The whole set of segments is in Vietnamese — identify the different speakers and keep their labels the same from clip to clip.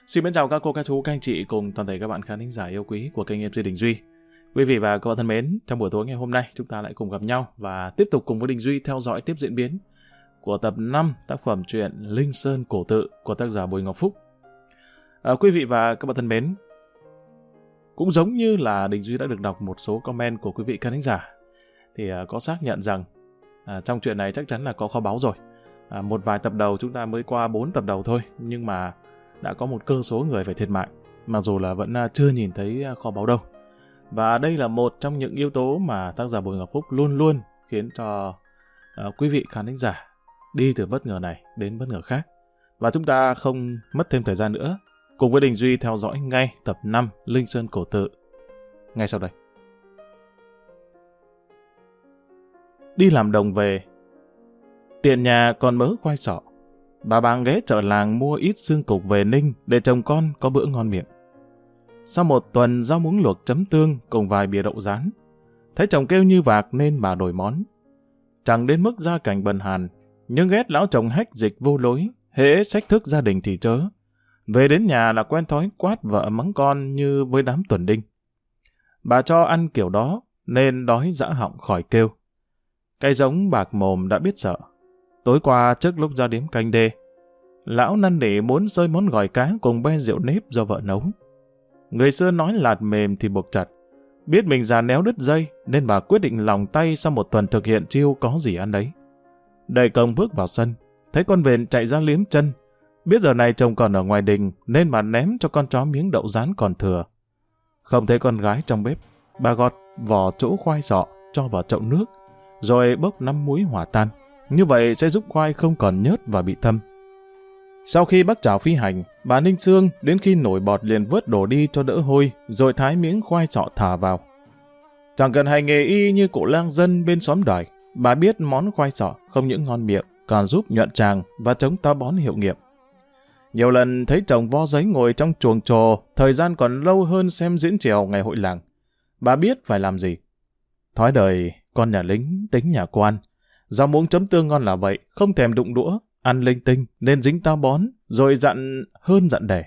Speaker 1: Xin mến chào các cô, các chú, các anh chị cùng toàn thể các bạn khán thính giả yêu quý của kênh MC Đình Duy. Quý vị và các bạn thân mến, trong buổi tối ngày hôm nay chúng ta lại cùng gặp nhau và tiếp tục cùng với Đình Duy theo dõi tiếp diễn biến của tập 5 tác phẩm truyện Linh Sơn Cổ Tự của tác giả Bùi Ngọc Phúc. Quý vị và các bạn thân mến, cũng giống như là Đình Duy đã được đọc một số comment của quý vị khán thính giả, thì có xác nhận rằng trong chuyện này chắc chắn là có kho báu rồi. Một vài tập đầu chúng ta mới qua 4 tập đầu thôi, nhưng mà đã có một cơ số người phải thiệt mạng, mặc dù là vẫn chưa nhìn thấy kho báu đâu. Và đây là một trong những yếu tố mà tác giả Bùi Ngọc Phúc luôn luôn khiến cho quý vị khán thính giả đi từ bất ngờ này đến bất ngờ khác. Và chúng ta không mất thêm thời gian nữa, cùng với Đình Duy theo dõi ngay tập 5 Linh Sơn Cổ Tự ngay sau đây. Đi làm đồng về, tiện nhà còn mớ khoai sọ, bà bàng ghé chợ làng mua ít xương cục về ninh để chồng con có bữa ngon miệng. Sau một tuần rau muống luộc chấm tương cùng vài bìa đậu rán, thấy chồng kêu như vạc nên bà đổi món. Chẳng đến mức gia cảnh bần hàn, nhưng ghét lão chồng hách dịch vô lối, hễ xách thức gia đình thì chớ. Về đến nhà là quen thói quát vợ mắng con như với đám tuần đinh. Bà cho ăn kiểu đó nên đói dã họng khỏi kêu. Cái giống bạc mồm đã biết sợ. Tối qua trước lúc ra điếm canh đê, lão năn nỉ muốn xơi món gỏi cá cùng be rượu nếp do vợ nấu. Người xưa nói lạt mềm thì buộc chặt. Biết mình già néo đứt dây nên bà quyết định lòng tay sau một tuần thực hiện chiêu có gì ăn đấy. Đẩy cổng bước vào sân, thấy con vện chạy ra liếm chân. Biết giờ này chồng còn ở ngoài đình nên bà ném cho con chó miếng đậu rán còn thừa. Không thấy con gái trong bếp, bà gọt vỏ chỗ khoai sọ cho vào chậu nước, rồi bốc 5 muối hỏa tan. Như vậy sẽ giúp khoai không còn nhớt và bị thâm. Sau khi bắc chảo phi hành, bà ninh xương đến khi nổi bọt liền vớt đổ đi cho đỡ hôi, rồi thái miếng khoai sọ thả vào. Chẳng cần hành nghề y như cụ lang dân bên xóm đòi, bà biết món khoai sọ không những ngon miệng, còn giúp nhuận tràng và chống táo bón hiệu nghiệm. Nhiều lần thấy chồng vo giấy ngồi trong chuồng trò, thời gian còn lâu hơn xem diễn chèo ngày hội làng. Bà biết phải làm gì. Thói đời, con nhà lính, tính nhà quan. Rau muống chấm tương ngon là vậy, không thèm đụng đũa, ăn linh tinh nên dính táo bón, rồi dặn hơn dặn đẻ.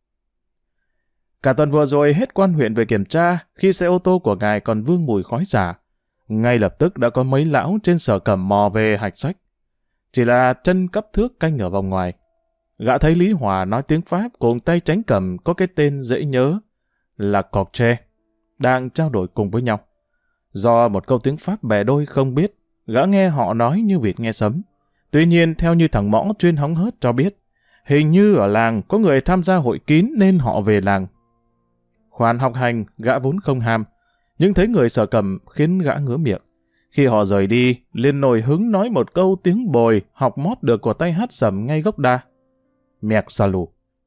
Speaker 1: Cả tuần vừa rồi hết quan huyện về kiểm tra, khi xe ô tô của ngài còn vương mùi khói xả. Ngay lập tức đã có mấy lão trên sở cẩm mò về hạch sách. Chỉ là chân cấp thước canh ở vòng ngoài. Gã thấy Lý Hòa nói tiếng Pháp cùng tay tránh cầm có cái tên dễ nhớ là Cọp Tre, đang trao đổi cùng với nhau. Do một câu tiếng Pháp bè đôi không biết, gã nghe họ nói như vịt nghe sấm. Tuy nhiên, theo như thằng Mõ chuyên hóng hớt cho biết, hình như ở làng có người tham gia hội kín nên họ về làng. Khoản học hành, gã vốn không ham, nhưng thấy người sở cẩm khiến gã ngứa miệng. Khi họ rời đi, liền nổi hứng nói một câu tiếng bồi học mót được của tay hát sầm ngay gốc đa. Mẹc xà lù.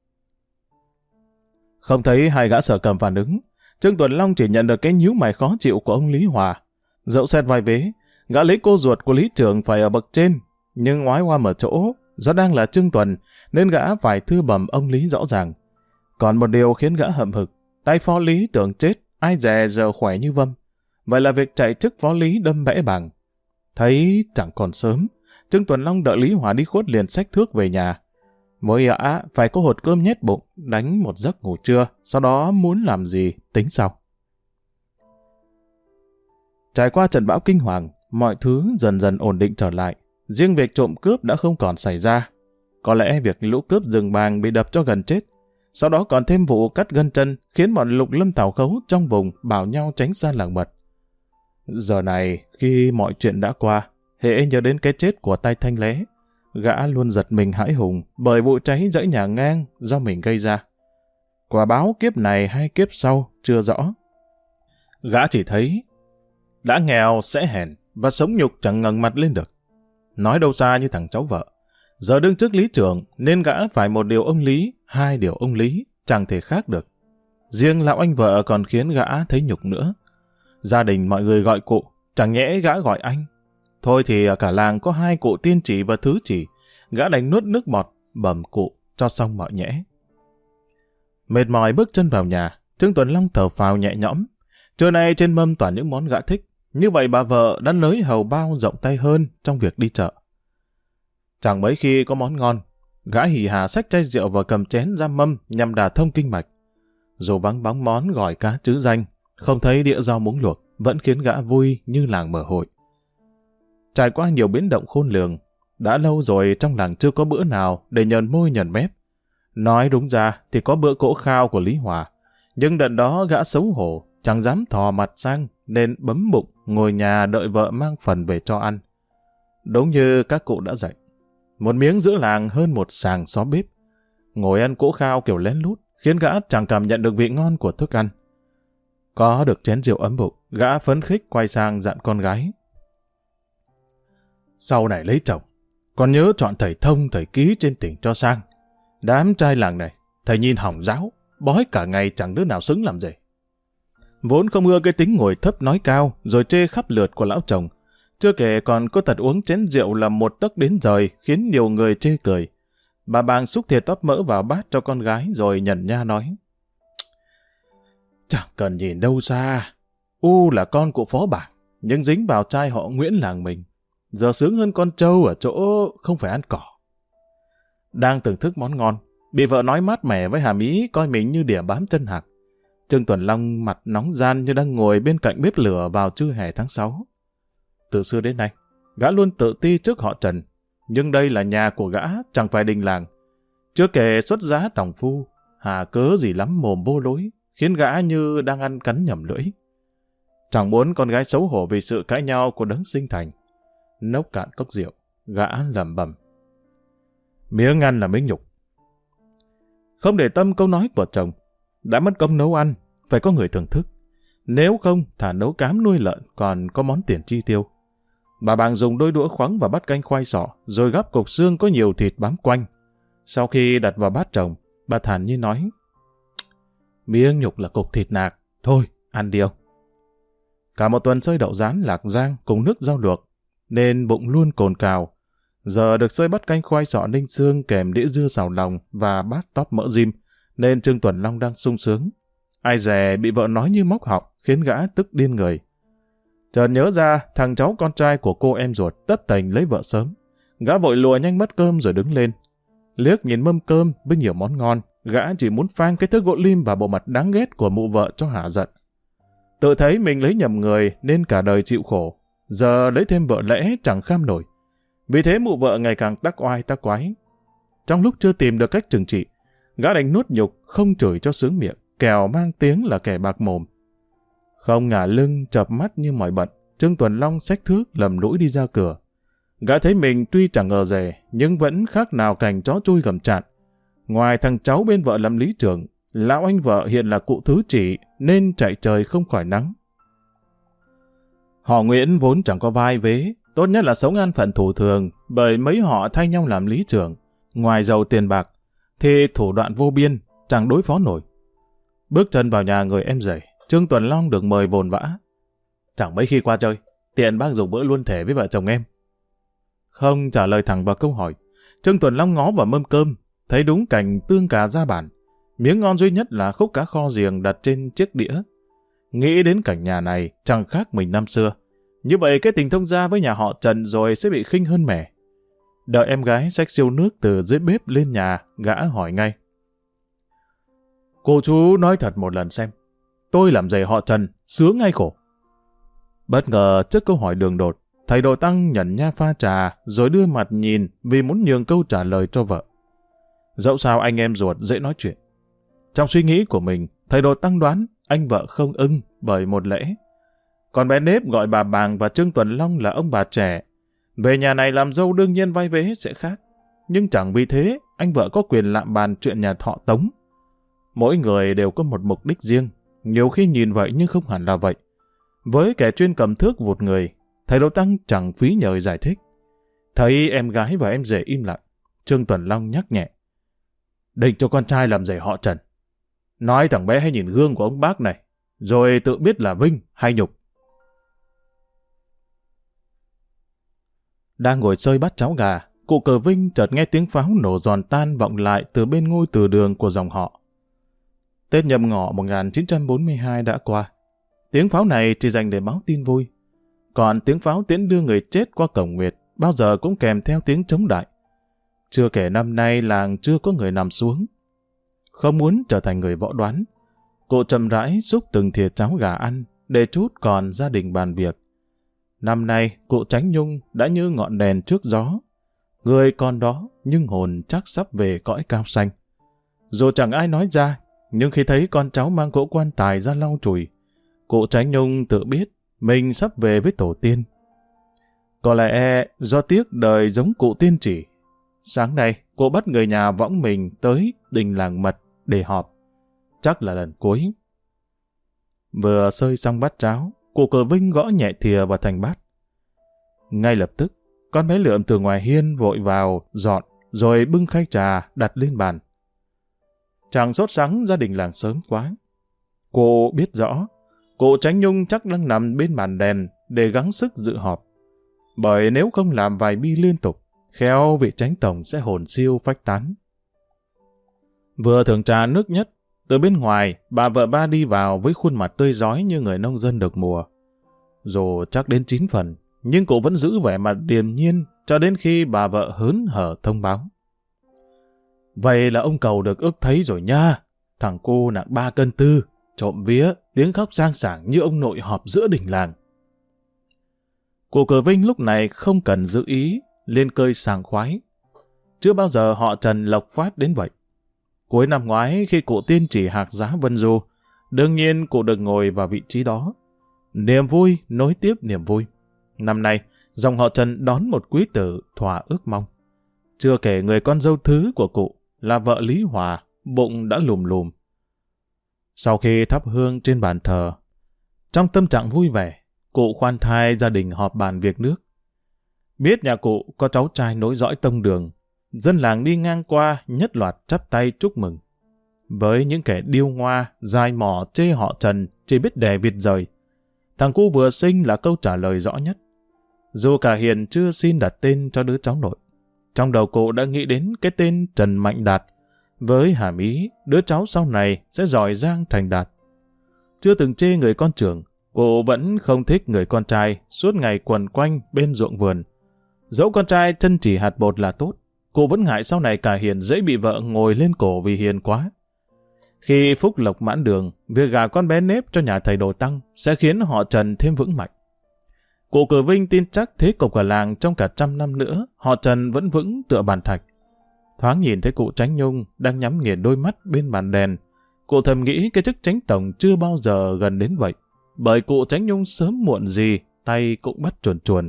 Speaker 1: Không thấy hai gã sở cẩm phản ứng, Trương Tuần Long chỉ nhận được cái nhíu mày khó chịu của ông Lý Hòa. Dẫu xét vai vế, gã lấy cô ruột của Lý Trưởng phải ở bậc trên, nhưng ngoái qua mở chỗ, do đang là Trương Tuần, nên gã phải thư bẩm ông Lý rõ ràng. Còn một điều khiến gã hậm hực, tay phó Lý tưởng chết, ai dè giờ khỏe như vâm. Vậy là việc chạy chức phó Lý đâm bẽ bàng. Thấy chẳng còn sớm, Trương Tuần Long đợi Lý Hòa đi khuất liền xách thước về nhà. Mỗi ả phải có hột cơm nhét bụng, đánh một giấc ngủ trưa, sau đó muốn làm gì tính sau. Trải qua trận bão kinh hoàng, mọi thứ dần dần ổn định trở lại. Riêng việc trộm cướp đã không còn xảy ra. Có lẽ việc lũ cướp rừng bàng bị đập cho gần chết. Sau đó còn thêm vụ cắt gân chân khiến bọn Lục Lâm Tào Khấu trong vùng bảo nhau tránh xa làng mật. Giờ này, khi mọi chuyện đã qua, hễ nhớ đến cái chết của tay Thanh Lé, gã luôn giật mình hãi hùng bởi vụ cháy dãy nhà ngang do mình gây ra. Quả báo kiếp này hay kiếp sau chưa rõ. Gã chỉ thấy đã nghèo sẽ hèn và sống nhục chẳng ngẩng mặt lên được. Nói đâu xa như thằng cháu vợ. Giờ đương chức Lý Trưởng nên gã phải một điều ông Lý, hai điều ông Lý, chẳng thể khác được. Riêng lão anh vợ còn khiến gã thấy nhục nữa. Gia đình mọi người gọi cụ, chẳng nhẽ gã gọi anh. Thôi thì cả làng có hai cụ tiên chỉ và thứ chỉ, gã đành nuốt nước bọt, bẩm cụ cho xong mọi nhẽ. Mệt mỏi bước chân vào nhà, Trương Tuần Long thở phào nhẹ nhõm. Trưa nay trên mâm toàn những món gã thích, như vậy bà vợ đã nới hầu bao rộng tay hơn trong việc đi chợ. Chẳng mấy khi có món ngon, gã hì hà xách chai rượu và cầm chén ra mâm nhằm đả thông kinh mạch. Dù vắng bóng món gỏi cá trứ danh, không thấy đĩa rau muống luộc, vẫn khiến gã vui như làng mở hội. Trải qua nhiều biến động khôn lường, đã lâu rồi trong làng chưa có bữa nào để nhờn môi nhờn mép. Nói đúng ra thì có bữa cỗ khao của Lý Hòa, nhưng đợt đó gã xấu hổ, chẳng dám thò mặt sang nên bấm bụng ngồi nhà đợi vợ mang phần về cho ăn. Đúng như các cụ đã dạy, một miếng giữa làng hơn một sàng xó bếp. Ngồi ăn cỗ khao kiểu lén lút khiến gã chẳng cảm nhận được vị ngon của thức ăn. Có được chén rượu ấm bụng, gã phấn khích quay sang dặn con gái: sau này lấy chồng, con nhớ chọn thầy thông thầy ký trên tỉnh cho sang. Đám trai làng này, thầy nhìn hỏng giáo, bói cả ngày chẳng đứa nào xứng làm gì. Vốn không ưa cái tính ngồi thấp nói cao rồi chê khắp lượt của lão chồng. Chưa kể còn có tật uống chén rượu là một tấc đến rời khiến nhiều người chê cười. Bà bàng xúc thìa tóp mỡ vào bát cho con gái rồi nhẩn nha nói: chẳng cần nhìn đâu xa, là con của phó bảng, nhưng dính vào trai họ Nguyễn làng mình. Giờ sướng hơn con trâu ở chỗ không phải ăn cỏ. Đang thưởng thức món ngon, bị vợ nói mát mẻ với hàm ý coi mình như đỉa bám chân hạc. Trương Tuần Long mặt nóng gian như đang ngồi bên cạnh bếp lửa vào trưa hè tháng 6. Từ xưa đến nay, gã luôn tự ti trước họ Trần, nhưng đây là nhà của gã, chẳng phải đình làng. Chưa kể xuất giá tòng phu, hà cớ gì lắm mồm vô lối, khiến gã như đang ăn cắn nhầm lưỡi. Chẳng muốn con gái xấu hổ vì sự cãi nhau của đấng sinh thành. Nốc cạn cốc rượu, gã lẩm bẩm: miếng ăn là miếng nhục. Không để tâm câu nói của chồng, đã mất công nấu ăn, phải có người thưởng thức. Nếu không, thả nấu cám nuôi lợn còn có món tiền chi tiêu. Bà bàng dùng đôi đũa khoắng vào bát canh khoai sọ, rồi gắp cục xương có nhiều thịt bám quanh. Sau khi đặt vào bát chồng, bà thản nhiên nói: miếng nhục là cục thịt nạc, thôi, ăn đi ông. Cả một tuần xơi đậu rán lạc rang cùng nước rau luộc, nên bụng luôn cồn cào. Giờ được xơi bát canh khoai sọ ninh xương kèm đĩa dưa xào lòng và bát tóp mỡ rim, nên Trương Tuần Long đang sung sướng. Ai dè bị vợ nói như móc họng, khiến gã tức điên người. Chợt nhớ ra thằng cháu con trai của cô em ruột tất tành lấy vợ sớm. Gã vội lùa nhanh bát cơm rồi đứng lên. Liếc nhìn mâm cơm với nhiều món ngon, gã chỉ muốn phang cái thước gỗ lim vào bộ mặt đáng ghét của mụ vợ cho hả giận. Tự thấy mình lấy nhầm người nên cả đời chịu khổ, giờ lấy thêm vợ lẽ chẳng kham nổi. Vì thế mụ vợ ngày càng tắc oai tắc quái. Trong lúc chưa tìm được cách trừng trị, gã đành nuốt nhục không chửi cho sướng miệng, kẻo mang tiếng là kẻ bạc mồm. Không ngả lưng chợp mắt như mỏi bận, Trương Tuần Long xách thước lầm lũi đi ra cửa. Gã thấy mình tuy chẳng ngờ dè, nhưng vẫn khác nào cảnh chó chui gầm chạn. Ngoài thằng cháu bên vợ làm lý trưởng, lão anh vợ hiện là cụ thứ chỉ nên chạy trời không khỏi nắng. Họ Nguyễn vốn chẳng có vai vế, tốt nhất là sống an phận thủ thường, bởi mấy họ thay nhau làm lý trưởng. Ngoài giàu tiền bạc, thì thủ đoạn vô biên, chẳng đối phó nổi. Bước chân vào nhà người em rể, Trương Tuần Long được mời vồn vã. Chẳng mấy khi qua chơi, tiện bác dùng bữa luôn thể với vợ chồng em. Không trả lời thẳng vào câu hỏi, Trương Tuần Long ngó vào mâm cơm, thấy đúng cảnh tương cà ra bản. Miếng ngon duy nhất là khúc cá kho riềng đặt trên chiếc đĩa. Nghĩ đến cảnh nhà này chẳng khác mình năm xưa. Như vậy cái tình thông gia với nhà họ Trần rồi sẽ bị khinh hơn mẻ. Đợi em gái xách siêu nước từ dưới bếp lên nhà, gã hỏi ngay: cô chú nói thật một lần xem, tôi làm rể họ Trần, sướng hay khổ? Bất ngờ trước câu hỏi đường đột, thầy Đồ Tăng nhẩn nha pha trà rồi đưa mặt nhìn vì muốn nhường câu trả lời cho vợ. Dẫu sao anh em ruột dễ nói chuyện. Trong suy nghĩ của mình, thầy Đồ Tăng đoán anh vợ không ưng bởi một lễ. Còn bé Nếp gọi bà Bàng và Trương Tuần Long là ông bà trẻ. Về nhà này làm dâu đương nhiên vai vế sẽ khác. Nhưng chẳng vì thế, anh vợ có quyền lạm bàn chuyện nhà họ Tống. Mỗi người đều có một mục đích riêng, nhiều khi nhìn vậy nhưng không hẳn là vậy. Với kẻ chuyên cầm thước vụt người, thầy Đồ Tăng chẳng phí nhờ giải thích. Thấy em gái và em rể im lặng, Trương Tuần Long nhắc nhẹ: định cho con trai làm rể họ Trần. Nói thằng bé hãy nhìn gương của ông bác này, rồi tự biết là vinh hay nhục. Đang ngồi xơi bát cháo gà, cụ Cờ Vinh chợt nghe tiếng pháo nổ giòn tan vọng lại từ bên ngôi từ đường của dòng họ. Tết Nhâm Ngọ 1942 đã qua. Tiếng pháo này chỉ dành để báo tin vui. Còn tiếng pháo tiễn đưa người chết qua cổng nguyệt bao giờ cũng kèm theo tiếng chống đại. Chưa kể năm nay làng chưa có người nằm xuống. Không muốn trở thành người võ đoán, cụ chậm rãi xúc từng thìa cháo gà ăn, để trút còn gia đình bàn việc. Năm nay, cụ Chánh Nhung đã như ngọn đèn trước gió. Người còn đó, nhưng hồn chắc sắp về cõi cao xanh. Dù chẳng ai nói ra, nhưng khi thấy con cháu mang cỗ quan tài ra lau chùi, cụ Chánh Nhung tự biết mình sắp về với tổ tiên. Có lẽ do tiếc đời giống cụ tiên chỉ, sáng nay cụ bắt người nhà võng mình tới đình làng mật để họp. Chắc là lần cuối. Vừa xơi xong bát cháo, cụ Cờ Vinh gõ nhẹ thìa vào thành bát. Ngay lập tức, con bé Lượm từ ngoài hiên vội vào, dọn, rồi bưng khay trà đặt lên bàn. Chàng sốt sắng gia đình làng sớm quá. Cô biết rõ, cụ Chánh Nhung chắc đang nằm bên màn đèn để gắng sức dự họp. Bởi nếu không làm vài bi liên tục, khéo vị Chánh Tổng sẽ hồn siêu phách tán. Vừa thưởng trà nước nhất, từ bên ngoài, bà vợ ba đi vào với khuôn mặt tươi rói như người nông dân được mùa. Dù chắc đến 9 phần, nhưng cụ vẫn giữ vẻ mặt điềm nhiên cho đến khi bà vợ hớn hở thông báo. Vậy là ông Cầu được ước thấy rồi nha. Thằng cô nặng 3 cân tư, trộm vía, tiếng khóc sang sảng như ông nội họp giữa đình làng. Cụ Cờ Vinh lúc này không cần giữ ý, lên cơi sảng khoái. Chưa bao giờ họ Trần lộc phát đến vậy. Cuối năm ngoái khi cụ tiên chỉ hạc giá Vân Du, đương nhiên cụ được ngồi vào vị trí đó. Niềm vui nối tiếp niềm vui. Năm nay, dòng họ Trần đón một quý tử thỏa ước mong. Chưa kể người con dâu thứ của cụ là vợ Lý Hòa, bụng đã lùm lùm. Sau khi thắp hương trên bàn thờ, trong tâm trạng vui vẻ, cụ khoan thai gia đình họp bàn việc nước. Biết nhà cụ có cháu trai nối dõi tông đường, dân làng đi ngang qua nhất loạt chắp tay chúc mừng. Với những kẻ điêu ngoa, dai mỏ chê họ Trần chỉ biết đè vịt rời, thằng cu vừa sinh là câu trả lời rõ nhất. Dù cả Hiền chưa xin đặt tên cho đứa cháu nội, trong đầu cụ đã nghĩ đến cái tên Trần Mạnh Đạt, với hàm ý đứa cháu sau này sẽ giỏi giang thành đạt. Chưa từng chê người con trưởng, cụ vẫn không thích người con trai suốt ngày quần quanh bên ruộng vườn. Dẫu con trai chân chỉ hạt bột là tốt, cụ vẫn ngại sau này cả Hiền dễ bị vợ ngồi lên cổ vì hiền quá. Khi phúc lộc mãn đường, việc gả con bé Nếp cho nhà thầy Đồ Tăng sẽ khiến họ Trần thêm vững mạnh. Cụ Cờ Vinh tin chắc thế cục cả làng trong cả 100 năm nữa, họ Trần vẫn vững tựa bàn thạch. Thoáng nhìn thấy cụ Chánh Nhung đang nhắm nghiền đôi mắt bên bàn đèn, cụ thầm nghĩ cái chức Chánh Tổng chưa bao giờ gần đến vậy, bởi cụ Chánh Nhung sớm muộn gì tay cũng bắt chuồn chuồn.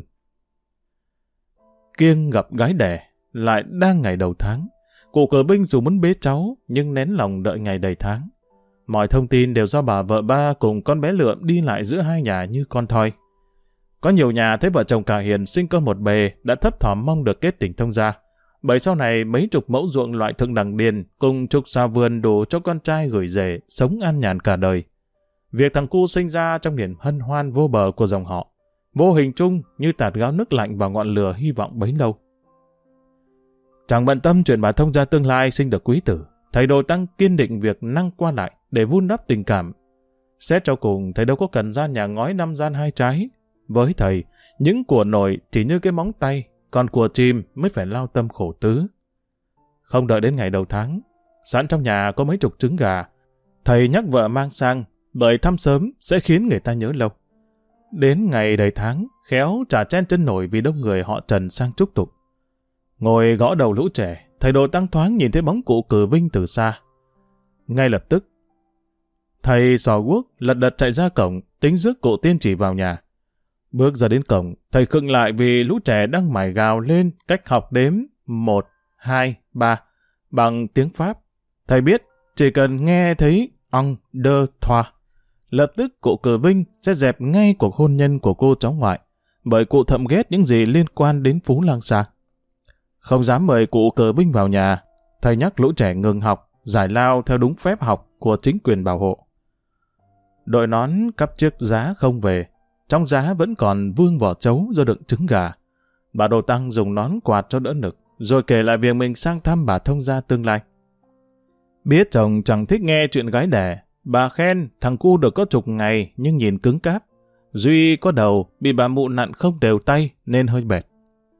Speaker 1: Kiêng gặp gái đẻ, lại đang ngày đầu tháng. Cụ Cờ Vinh dù muốn bế cháu, nhưng nén lòng đợi ngày đầy tháng. Mọi thông tin đều do bà vợ ba cùng con bé Lượm đi lại giữa hai nhà như con thoi. Có nhiều nhà thấy vợ chồng cả Hiền sinh con một bề đã thấp thỏm mong được kết tình thông gia. Bởi sau này mấy chục mẫu ruộng loại thượng đẳng điền cùng chục xào vườn đủ cho con trai gửi rể sống an nhàn cả đời. Việc thằng cu sinh ra trong niềm hân hoan vô bờ của dòng họ, vô hình chung như tạt gáo nước lạnh vào ngọn lửa hy vọng bấy lâu. Chẳng bận tâm chuyện bà thông gia tương lai sinh được quý tử, thầy Đồ Tăng kiên định việc năng qua lại để vun đắp tình cảm. Xét cho cùng, thầy đâu có cần gian nhà ngói 5 gian 2 trái. Với thầy, những của nổi chỉ như cái móng tay, còn của chim mới phải lao tâm khổ tứ. Không đợi đến ngày đầu tháng, sẵn trong nhà có mấy chục trứng gà, thầy nhắc vợ mang sang, bởi thăm sớm sẽ khiến người ta nhớ lâu. Đến ngày đầy tháng, khéo chả chen chân nổi vì đông người họ Trần sang chúc tụng. Ngồi gõ đầu lũ trẻ, thầy Đồ Tăng thoáng nhìn thấy bóng cụ Cờ Vinh từ xa. Ngay lập tức, thầy xò guốc lật đật chạy ra cổng, tính rước cụ tiên chỉ vào nhà. Bước ra đến cổng, thầy khựng lại vì lũ trẻ đang mải gào lên cách học đếm 1, 2, 3 bằng tiếng Pháp. Thầy biết chỉ cần nghe thấy on, deux, trois, lập tức cụ Cờ Vinh sẽ dẹp ngay cuộc hôn nhân của cô cháu ngoại, bởi cụ thậm ghét những gì liên quan đến Phú Lang Sa. Không dám mời cụ Cờ Vinh vào nhà, thầy nhắc lũ trẻ ngừng học, giải lao theo đúng phép học của chính quyền bảo hộ. Đội nón cắp chiếc giá không về, trong giá vẫn còn vương vỏ trấu do đựng trứng gà. Bà Đồ Tăng dùng nón quạt cho đỡ nực, rồi kể lại việc mình sang thăm bà thông gia tương lai. Biết chồng chẳng thích nghe chuyện gái đẻ, bà khen thằng cu được có chục ngày nhưng nhìn cứng cáp. Duy có đầu bị bà mụ nặn không đều tay nên hơi bệt.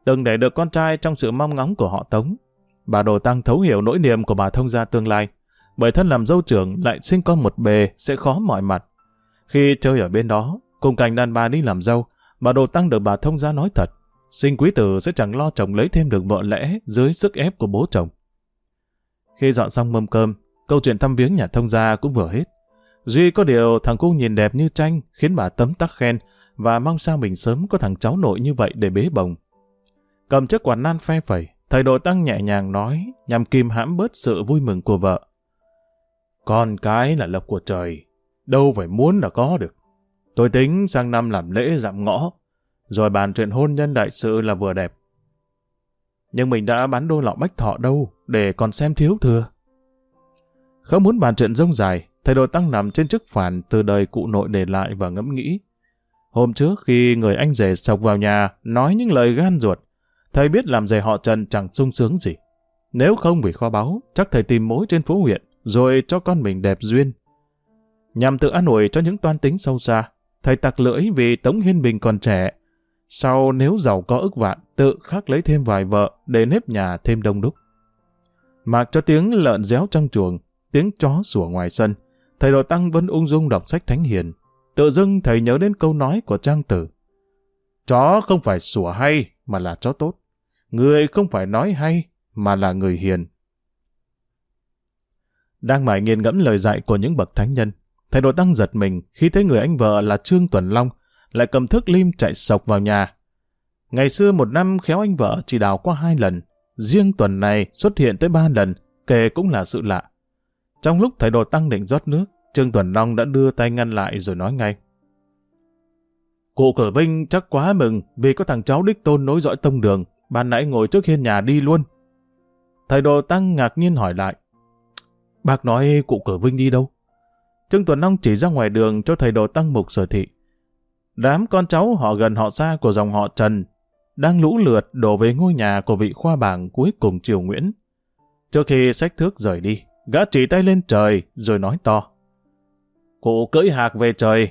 Speaker 1: từng để được con trai trong sự mong ngóng của họ Tống. Bà Đồ Tăng thấu hiểu nỗi niềm của bà thông gia tương lai, bởi thân làm dâu trưởng lại sinh con một bề sẽ khó mọi mặt. Khi chơi ở bên đó, cùng cảnh đàn bà đi làm dâu, bà Đồ Tăng được bà thông gia nói thật, sinh quý tử sẽ chẳng lo chồng lấy thêm được vợ lẽ dưới sức ép của bố chồng. Khi dọn xong mâm cơm, câu chuyện thăm viếng nhà thông gia cũng vừa hết. Duy có điều thằng cu nhìn đẹp như tranh khiến bà tấm tắc khen và mong sao mình sớm có thằng cháu nội như vậy để bế bồng. Cầm chiếc quạt nan phe phẩy, thầy Đồ Tăng nhẹ nhàng nói nhằm kìm hãm bớt sự vui mừng của vợ. Con cái là lộc của trời, đâu phải muốn là có được. Tôi tính sang năm làm lễ dạm ngõ, rồi bàn chuyện hôn nhân đại sự là vừa đẹp. Nhưng mình đã bán đô lọ bách thọ đâu, để còn xem thiếu thừa. Không muốn bàn chuyện rông dài, thầy Đồ Tăng nằm trên chiếc phản từ đời cụ nội để lại và ngẫm nghĩ. Hôm trước khi người anh rể sộc vào nhà nói những lời gan ruột, thầy biết làm rể họ Trần chẳng sung sướng gì. Nếu không vì kho báu, chắc thầy tìm mối trên phố huyện, rồi cho con mình đẹp duyên. Nhằm tự an ủi cho những toan tính sâu xa, thầy tặc lưỡi vì Tống Hiên Bình còn trẻ. Sau nếu giàu có ức vạn, tự khắc lấy thêm vài vợ để nếp nhà thêm đông đúc. Mặc cho tiếng lợn réo trong chuồng, tiếng chó sủa ngoài sân, thầy Đồ Tăng vẫn ung dung đọc sách thánh hiền. Tự dưng thầy nhớ đến câu nói của Trang Tử. Chó không phải sủa hay mà là chó tốt. Người không phải nói hay mà là người hiền. Đang mải nghiền ngẫm lời dạy của những bậc thánh nhân, thầy Đồ Tăng giật mình khi thấy người anh vợ là Trương Tuần Long lại cầm thước lim chạy sộc vào nhà. Ngày xưa một năm khéo anh vợ chỉ đào qua 2 lần, riêng tuần này xuất hiện tới 3 lần, kể cũng là sự lạ. Trong lúc thầy Đồ Tăng định rót nước, Trương Tuần Long đã đưa tay ngăn lại rồi nói ngay. Cụ Cử Vinh chắc quá mừng vì có thằng cháu đích tôn nối dõi tông đường, ban nãy ngồi trước hiên nhà đi luôn. Thầy Đồ Tăng ngạc nhiên hỏi lại. Bác nói cụ Cử Vinh đi đâu? Trương Tuần Long chỉ ra ngoài đường cho thầy Đồ Tăng mục sở thị. Đám con cháu họ gần họ xa của dòng họ Trần đang lũ lượt đổ về ngôi nhà của vị khoa bảng cuối cùng triều Nguyễn. Trước khi xách thước rời đi, gã chỉ tay lên trời rồi nói to. Cụ cưỡi hạc về trời.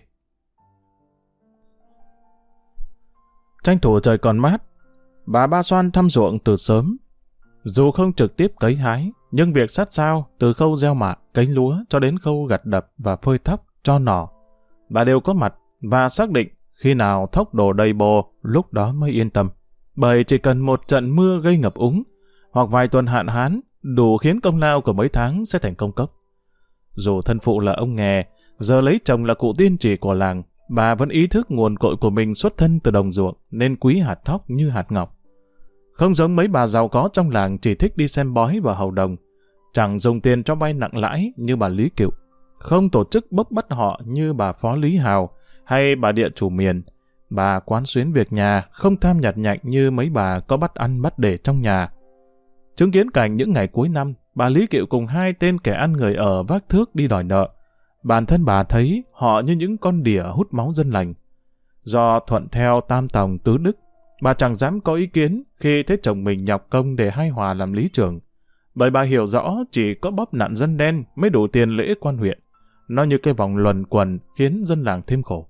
Speaker 1: Tranh thủ trời còn mát, bà Ba Xoan thăm ruộng từ sớm. Dù không trực tiếp cấy hái, nhưng việc sát sao từ khâu gieo mạ, cấy lúa cho đến khâu gặt đập và phơi thóc, cho nỏ, bà đều có mặt và xác định khi nào thóc đổ đầy bồ lúc đó mới yên tâm. Bởi chỉ cần một trận mưa gây ngập úng hoặc vài tuần hạn hán đủ khiến công lao của mấy tháng sẽ thành công cốc. Dù thân phụ là ông nghè, giờ lấy chồng là cụ tiên chỉ của làng, bà vẫn ý thức nguồn cội của mình xuất thân từ đồng ruộng nên quý hạt thóc như hạt ngọc. Không giống mấy bà giàu có trong làng chỉ thích đi xem bói và hầu đồng, chẳng dùng tiền cho vay nặng lãi như bà Lý Cựu, không tổ chức bốc bắt họ như bà Phó Lý Hào hay bà địa chủ miền. Bà quán xuyến việc nhà, không tham nhặt nhạnh như mấy bà có bắt ăn bắt để trong nhà. Chứng kiến cảnh những ngày cuối năm, bà Lý Cựu cùng 2 tên kẻ ăn người ở vác thước đi đòi nợ. Bản thân bà thấy họ như những con đỉa hút máu dân lành. Do thuận theo tam tòng tứ đức, bà chẳng dám có ý kiến khi thấy chồng mình nhọc công để hai hòa làm lý trưởng. Bởi bà hiểu rõ chỉ có bóp nạn dân đen mới đủ tiền lễ quan huyện. Nó như cái vòng luẩn quẩn khiến dân làng thêm khổ.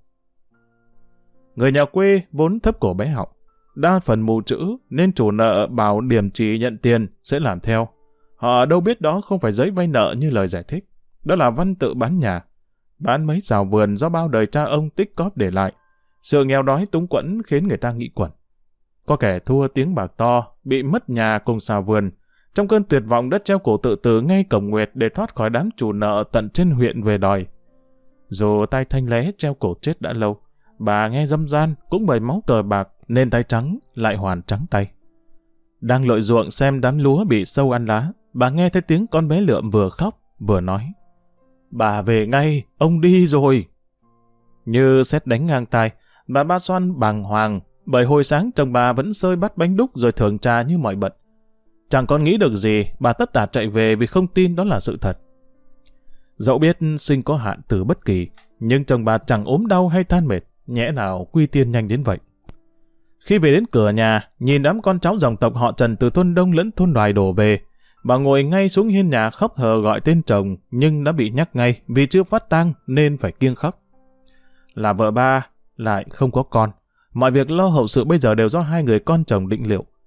Speaker 1: Người nhà quê vốn thấp cổ bé họng, đa phần mù chữ nên chủ nợ bảo điểm chỉ nhận tiền sẽ làm theo. Họ đâu biết đó không phải giấy vay nợ như lời giải thích. Đó là văn tự bán nhà, bán mấy xào vườn do bao đời cha ông tích cóp để lại. Sự nghèo đói túng quẫn khiến người ta nghĩ quẩn. Có kẻ thua tiếng bạc to, bị mất nhà cùng xào vườn. Trong cơn tuyệt vọng đã treo cổ tự tử ngay cổng nguyệt để thoát khỏi đám chủ nợ tận trên huyện về đòi. Dù tay thanh lé treo cổ chết đã lâu, bà nghe dâm gian cũng bởi máu cờ bạc nên tay trắng lại hoàn trắng tay. Đang lội ruộng xem đám lúa bị sâu ăn lá, bà nghe thấy tiếng con bé Lượm vừa khóc vừa nói. Bà về ngay, ông đi rồi. Như sét đánh ngang tai, bà Ba Xoan bàng hoàng, bởi hồi sáng chồng bà vẫn xơi bát bánh đúc rồi thưởng trà như mọi bận. Chẳng còn nghĩ được gì, bà tất tả chạy về vì không tin đó là sự thật. Dẫu biết sinh có hạn từ bất kỳ, nhưng chồng bà chẳng ốm đau hay than mệt, nhẽ nào quy tiên nhanh đến vậy. Khi về đến cửa nhà, nhìn đám con cháu dòng tộc họ Trần từ thôn Đông lẫn thôn Đoài đổ về, bà ngồi ngay xuống hiên nhà khóc hờ gọi tên chồng, nhưng đã bị nhắc ngay vì chưa phát tang nên phải kiêng khóc. Là vợ ba, lại không có con. Mọi việc lo hậu sự bây giờ đều do 2 người con chồng định liệu.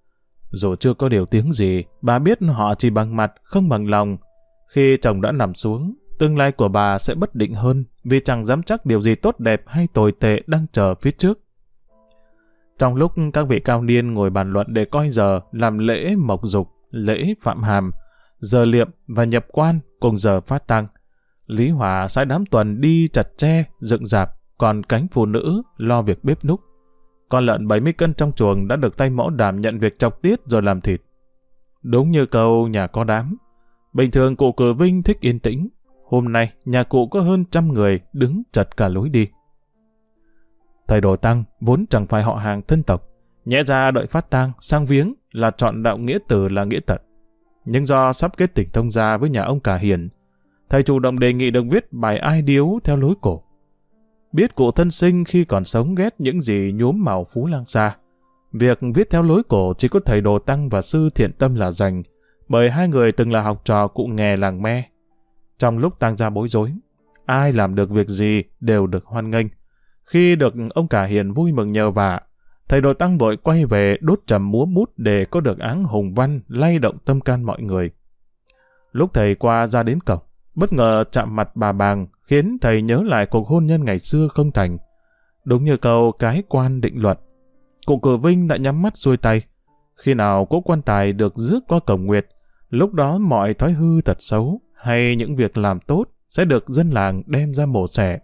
Speaker 1: Dù chưa có điều tiếng gì, bà biết họ chỉ bằng mặt, không bằng lòng. Khi chồng đã nằm xuống, tương lai của bà sẽ bất định hơn vì chẳng dám chắc điều gì tốt đẹp hay tồi tệ đang chờ phía trước. Trong lúc các vị cao niên ngồi bàn luận để coi giờ làm lễ mộc dục, lễ phạm hàm, giờ liệm và nhập quan cùng giờ phát tang, Lý Hòa sai đám tuần đi chặt tre, dựng rạp, còn cánh phụ nữ lo việc bếp núc. Con lợn 70 cân trong chuồng đã được tay mõ đảm nhận việc chọc tiết rồi làm thịt. Đúng như câu nhà có đám. Bình thường cụ Cử Vinh thích yên tĩnh. Hôm nay nhà cụ có hơn 100 người đứng chật cả lối đi. Thầy Đồ Tăng vốn chẳng phải họ hàng thân tộc. Nhẽ ra đợi phát tang sang viếng là chọn đạo nghĩa tử là nghĩa tận. Nhưng do sắp kết tình thông gia với nhà ông Cả Hiền, thầy chủ động đề nghị được viết bài ai điếu theo lối cổ. Biết cụ thân sinh khi còn sống ghét những gì nhuốm màu Phú Lang Sa. Việc viết theo lối cổ chỉ có thầy Đồ Tăng và sư Thiện Tâm là dành, bởi hai người từng là học trò cụ nghè làng Me. Trong lúc tang gia bối rối, ai làm được việc gì đều được hoan nghênh. Khi được ông Cả Hiền vui mừng nhờ vả, thầy Đồ Tăng vội quay về đốt trầm múa bút để có được áng hùng văn lay động tâm can mọi người. Lúc thầy qua ra đến cổng, bất ngờ chạm mặt bà Bàng khiến thầy nhớ lại cuộc hôn nhân ngày xưa không thành. Đúng như câu cái quan định luận, cụ Cử Vinh đã nhắm mắt xuôi tay. Khi nào cỗ quan tài được rước qua cổng nguyệt, lúc đó mọi thói hư tật xấu hay những việc làm tốt sẽ được dân làng đem ra mổ xẻ.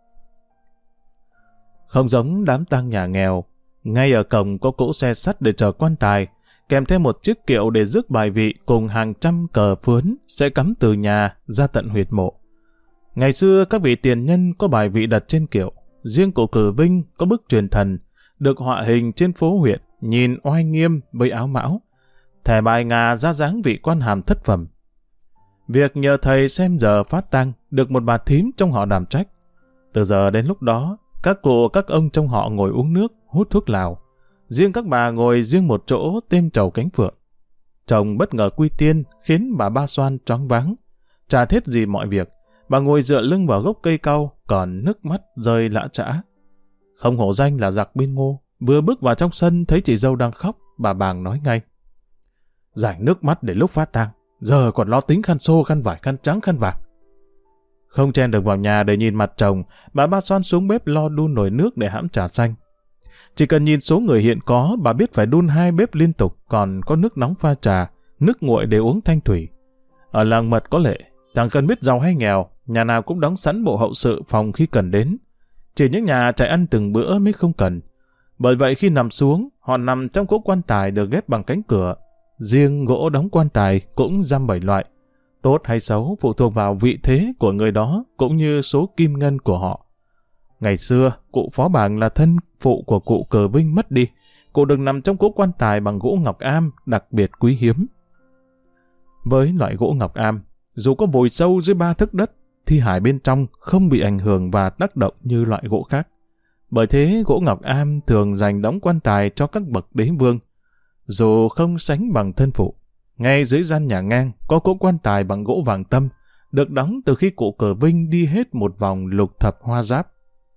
Speaker 1: Không giống đám tang nhà nghèo, ngay ở cổng có cỗ xe sắt để chở quan tài, kèm theo một chiếc kiệu để rước bài vị cùng hàng trăm cờ phướn sẽ cắm từ nhà ra tận huyệt mộ. Ngày xưa các vị tiền nhân có bài vị đặt trên kiệu, riêng cụ Cử Vinh có bức truyền thần, được họa hình trên phố huyện, nhìn oai nghiêm với áo mão, thẻ bài ngà ra dáng vị quan hàm thất phẩm. Việc nhờ thầy xem giờ phát tang được một bà thím trong họ đảm trách. Từ giờ đến lúc đó, các cụ các ông trong họ ngồi uống nước, hút thuốc lào. Riêng các bà ngồi riêng một chỗ têm trầu cánh phượng. Chồng bất ngờ quy tiên khiến bà Ba Xoan choáng váng. Chả thiết gì mọi việc, bà ngồi dựa lưng vào gốc cây cau, còn nước mắt rơi lã chã. Không hổ danh là giặc bên Ngô, vừa bước vào trong sân thấy chị dâu đang khóc, bà Bàng nói ngay: "Rảnh nước mắt để lúc phát tang, giờ còn lo tính khăn xô, khăn vải, khăn trắng, khăn vàng." Không chen được vào nhà để nhìn mặt chồng, bà Ba Xoan xuống bếp lo đun nồi nước để hãm trà xanh. Chỉ cần nhìn số người hiện có, bà biết phải đun 2 bếp liên tục, còn có nước nóng pha trà, nước nguội để uống thanh thủy. Ở làng Mật có lệ, chẳng cần biết giàu hay nghèo, nhà nào cũng đóng sẵn bộ hậu sự phòng khi cần đến. Chỉ những nhà chạy ăn từng bữa mới không cần. Bởi vậy khi nằm xuống, họ nằm trong cỗ quan tài được ghép bằng cánh cửa. Riêng gỗ đóng quan tài cũng giam 7 loại. Tốt hay xấu phụ thuộc vào vị thế của người đó cũng như số kim ngân của họ. Ngày xưa, cụ Phó Bàng là thân phụ của cụ Cử Vinh mất đi. Cụ được nằm trong cỗ quan tài bằng gỗ ngọc am đặc biệt quý hiếm. Với loại gỗ ngọc am, dù có vùi sâu dưới 3 thước đất, thi hài bên trong không bị ảnh hưởng và tác động như loại gỗ khác. Bởi thế gỗ ngọc am thường dành đóng quan tài cho các bậc đế vương. Dù không sánh bằng thân phụ, ngay dưới gian nhà ngang có cỗ quan tài bằng gỗ vàng tâm, được đóng từ khi cụ Cử Vinh đi hết một vòng lục thập hoa giáp.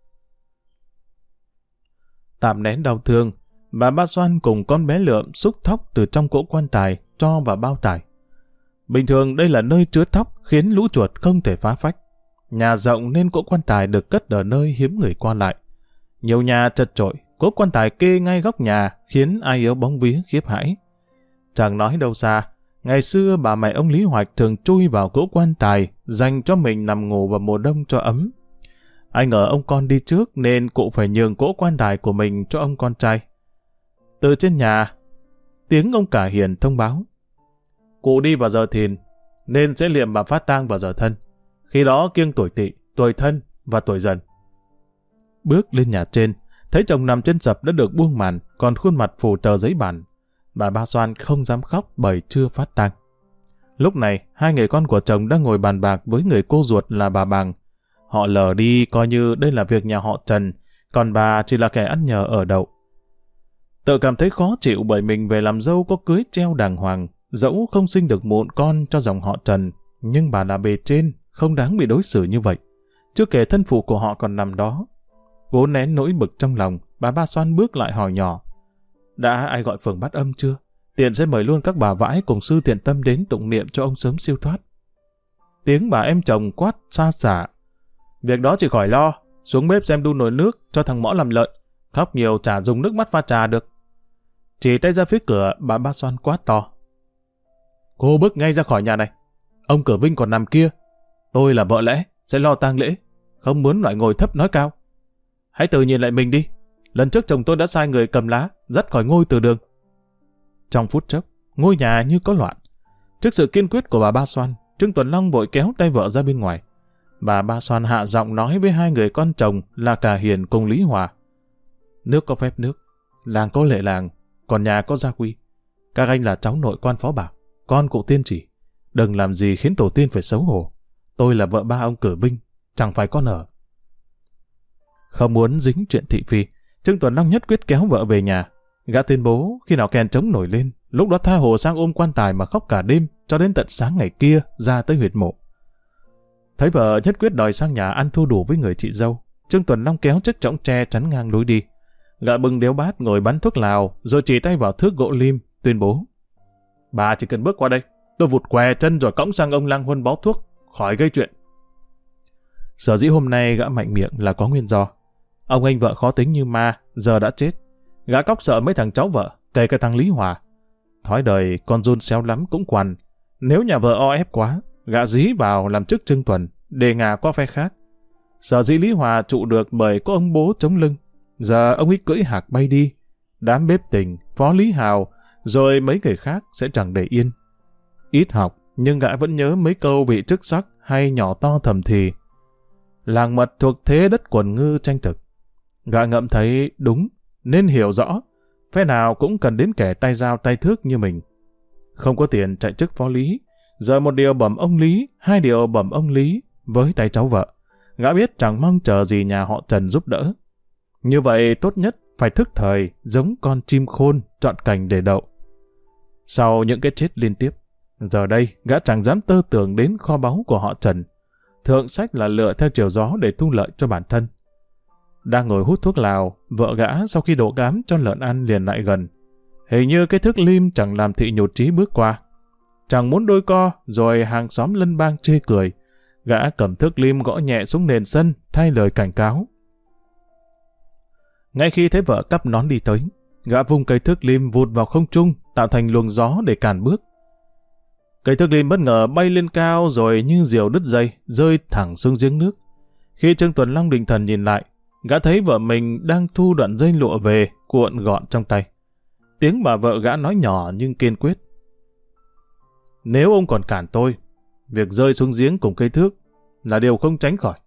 Speaker 1: Tạm nén đau thương, bà Ba Xoan cùng con bé Lượm xúc thóc từ trong cỗ quan tài cho vào bao tải. Bình thường đây là nơi chứa thóc khiến lũ chuột không thể phá phách. Nhà rộng nên cỗ quan tài được cất ở nơi hiếm người qua lại. Nhiều nhà chật chội, cỗ quan tài kê ngay góc nhà khiến ai yếu bóng vía khiếp hãi. Chẳng nói đâu xa, ngày xưa bà mẹ ông Lý Hoạch thường chui vào cỗ quan tài dành cho mình nằm ngủ vào mùa đông cho ấm. Ai ngờ ông con đi trước nên cụ phải nhường cỗ quan tài của mình cho ông con trai. Từ trên nhà, tiếng ông Cả Hiền thông báo: "Cụ đi vào giờ thìn nên sẽ liệm và phát tang vào giờ thân. Khi đó kiêng tuổi Tỵ, tuổi Thân và tuổi Dần." Bước lên nhà trên, thấy chồng nằm trên sập đã được buông màn, còn khuôn mặt phủ tờ giấy bản. Bà Ba Xoan không dám khóc bởi chưa phát tang. Lúc này, hai người con của chồng đang ngồi bàn bạc với người cô ruột là bà Bàng. Họ lờ đi coi như đây là việc nhà họ Trần, còn bà chỉ là kẻ ăn nhờ ở đậu. Tự cảm thấy khó chịu bởi mình về làm dâu có cưới treo đàng hoàng, dẫu không sinh được mụn con cho dòng họ Trần, nhưng bà là bề trên, không đáng bị đối xử như vậy. Chưa kể thân phụ của họ còn nằm đó. Cố nén nỗi bực trong lòng, bà Ba Xoan bước lại hỏi nhỏ: "Đã ai gọi phường bắt âm chưa? Tiện sẽ mời luôn các bà vãi cùng sư thiện tâm đến tụng niệm cho ông sớm siêu thoát. Tiếng bà em chồng quát xa xả. Việc đó chị khỏi lo, xuống bếp xem đun nồi nước cho thằng Mõ làm lợn. Khóc nhiều chả dùng nước mắt pha trà được. Chỉ tay ra phía cửa, bà Ba Xoan quát to. Cô bước ngay ra khỏi nhà này. Ông Cửa Vinh còn nằm kia. Tôi là vợ lẽ, sẽ lo tang lễ. Không muốn loại ngồi thấp nói cao. Hãy tự nhìn lại mình đi. Lần trước chồng tôi đã sai người cầm lá, dắt khỏi ngôi từ đường. Trong phút chốc, ngôi nhà như có loạn. Trước sự kiên quyết của bà Ba Xoan, Trương Tuần Long vội kéo tay vợ ra bên ngoài. Bà Ba Xoan hạ giọng nói với hai người con chồng là Cả Hiền cùng Lý Hòa. Nước có phép nước, làng có lệ làng, còn nhà có gia quy. Các anh là cháu nội quan phó bảo, con cụ tiên chỉ. Đừng làm gì khiến tổ tiên phải xấu hổ. Tôi là vợ ba ông Cửa Vinh, chẳng phải con ở. Không muốn dính chuyện thị phi, Trương Tuần Long nhất quyết kéo vợ về nhà. Gã tuyên bố khi nào kèn trống nổi lên, lúc đó tha hồ sang ôm quan tài mà khóc cả đêm cho đến tận sáng ngày kia ra tới huyệt mộ. Thấy vợ nhất quyết đòi sang nhà ăn thua đủ với người chị dâu, Trương Tuần Long kéo chiếc chõng tre chắn ngang lối đi. Gã bưng điếu bát ngồi bắn thuốc lào rồi chỉ tay vào thước gỗ lim tuyên bố: Bà chỉ cần bước qua đây, tôi vụt què chân rồi cõng sang ông Lang Huân bó thuốc, khỏi gây chuyện. Sở dĩ hôm nay gã mạnh miệng là có nguyên do. Ông anh vợ khó tính như ma, giờ đã chết. Gã cóc sợ mấy thằng cháu vợ, kể cả thằng Lý Hòa. Thói đời con run xéo lắm cũng quằn. Nếu nhà vợ o ép quá, gã dí vào làm chức Trương Tuần, để ngả qua phe khác. Sở dĩ Lý Hòa trụ được bởi có ông bố chống lưng. Giờ ông ấy cưỡi hạc bay đi. Đám bếp tình, phó Lý Hào, rồi mấy người khác sẽ chẳng để yên. Ít học, nhưng gã vẫn nhớ mấy câu vị chức sắc hay nhỏ to thầm thì. Làng mật thuộc thế đất quần ngư tranh thực. Gã ngậm thấy đúng, nên hiểu rõ, phe nào cũng cần đến kẻ tay dao tay thước như mình. Không có tiền chạy chức phó Lý, giờ một điều bẩm ông Lý, hai điều bẩm ông Lý với tay cháu vợ. Gã biết chẳng mong chờ gì nhà họ Trần giúp đỡ. Như vậy tốt nhất phải thức thời, giống con chim khôn chọn cành để đậu. Sau những cái chết liên tiếp, giờ đây gã chẳng dám tơ tưởng đến kho báu của họ Trần. Thượng sách là lựa theo chiều gió để thu lợi cho bản thân. Đang ngồi hút thuốc lào, vợ gã sau khi đổ cám cho lợn ăn liền lại gần. Hình như cái thước lim chẳng làm thị nhụt chí bước qua. Chẳng muốn đôi co, rồi hàng xóm lân bang chê cười. Gã cầm thước lim gõ nhẹ xuống nền sân, thay lời cảnh cáo. Ngay khi thấy vợ cắp nón đi tới, gã vung cây thước lim vụt vào không trung, tạo thành luồng gió để cản bước. Cây thước lim bất ngờ bay lên cao rồi như diều đứt dây, rơi thẳng xuống giếng nước. Khi Trương Tuần Long định thần nhìn lại, gã thấy vợ mình đang thu đoạn dây lụa về, cuộn gọn trong tay. Tiếng bà vợ gã nói nhỏ nhưng kiên quyết. Nếu ông còn cản tôi, việc rơi xuống giếng cùng cây thước là điều không tránh khỏi.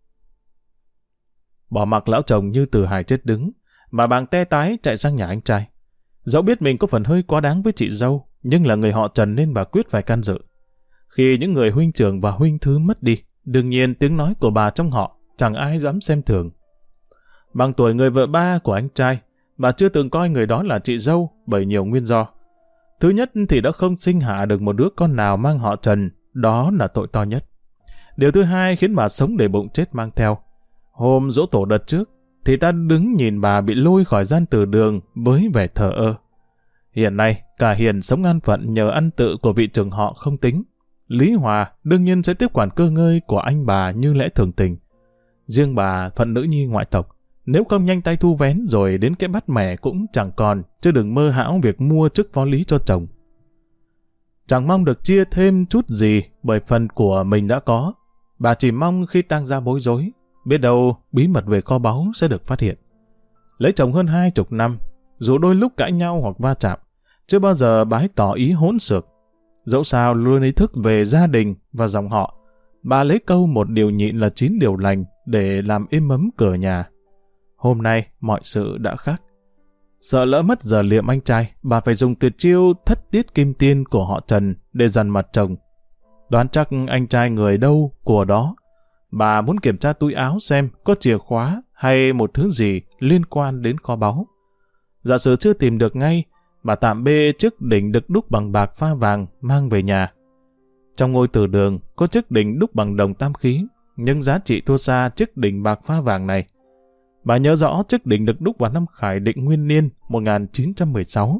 Speaker 1: Bỏ mặc lão chồng như từ hài chết đứng, bà bàng te tái chạy sang nhà anh trai. Dẫu biết mình có phần hơi quá đáng với chị dâu, nhưng là người họ Trần nên bà quyết phải can dự. Khi những người huynh trưởng và huynh thứ mất đi, đương nhiên tiếng nói của bà trong họ chẳng ai dám xem thường. Bằng tuổi người vợ ba của anh trai, bà chưa từng coi người đó là chị dâu bởi nhiều nguyên do. Thứ nhất thì đã không sinh hạ được một đứa con nào mang họ Trần, đó là tội to nhất. Điều thứ hai khiến bà sống để bụng chết mang theo. Hôm giỗ tổ đợt trước, thì ta đứng nhìn bà bị lôi khỏi gian từ đường với vẻ thờ ơ. Hiện nay, Cả Hiền sống an phận nhờ ăn tự của vị trưởng họ không tính. Lý Hòa đương nhiên sẽ tiếp quản cơ ngơi của anh bà như lẽ thường tình. Riêng bà phận nữ nhi ngoại tộc, nếu không nhanh tay thu vén rồi đến cái bát mẻ cũng chẳng còn, chứ đừng mơ hão việc mua chức phó lý cho chồng. Chẳng mong được chia thêm chút gì bởi phần của mình đã có. Bà chỉ mong khi tang gia bối rối, biết đâu bí mật về kho báu sẽ được phát hiện. Lấy chồng hơn 20 năm, dù đôi lúc cãi nhau hoặc va chạm, chưa bao giờ bà ấy tỏ ý hỗn xược. Dẫu sao luôn ý thức về gia đình và dòng họ, bà lấy câu một điều nhịn là 9 điều lành để làm êm ấm cửa nhà. Hôm nay mọi sự đã khác. Sợ lỡ mất giờ liệm anh trai, bà phải dùng tuyệt chiêu thất tiết kim tiên của họ Trần để dằn mặt chồng. Đoán chắc anh trai người đâu của đó. Bà muốn kiểm tra túi áo xem có chìa khóa hay một thứ gì liên quan đến kho báu. Giả sử chưa tìm được ngay, bà tạm bê chiếc đỉnh được đúc bằng bạc pha vàng mang về nhà. Trong ngôi từ đường có chiếc đỉnh đúc bằng đồng tam khí, nhưng giá trị thua xa chiếc đỉnh bạc pha vàng này. Bà nhớ rõ chiếc đỉnh được đúc vào năm Khải Định Nguyên Niên 1916,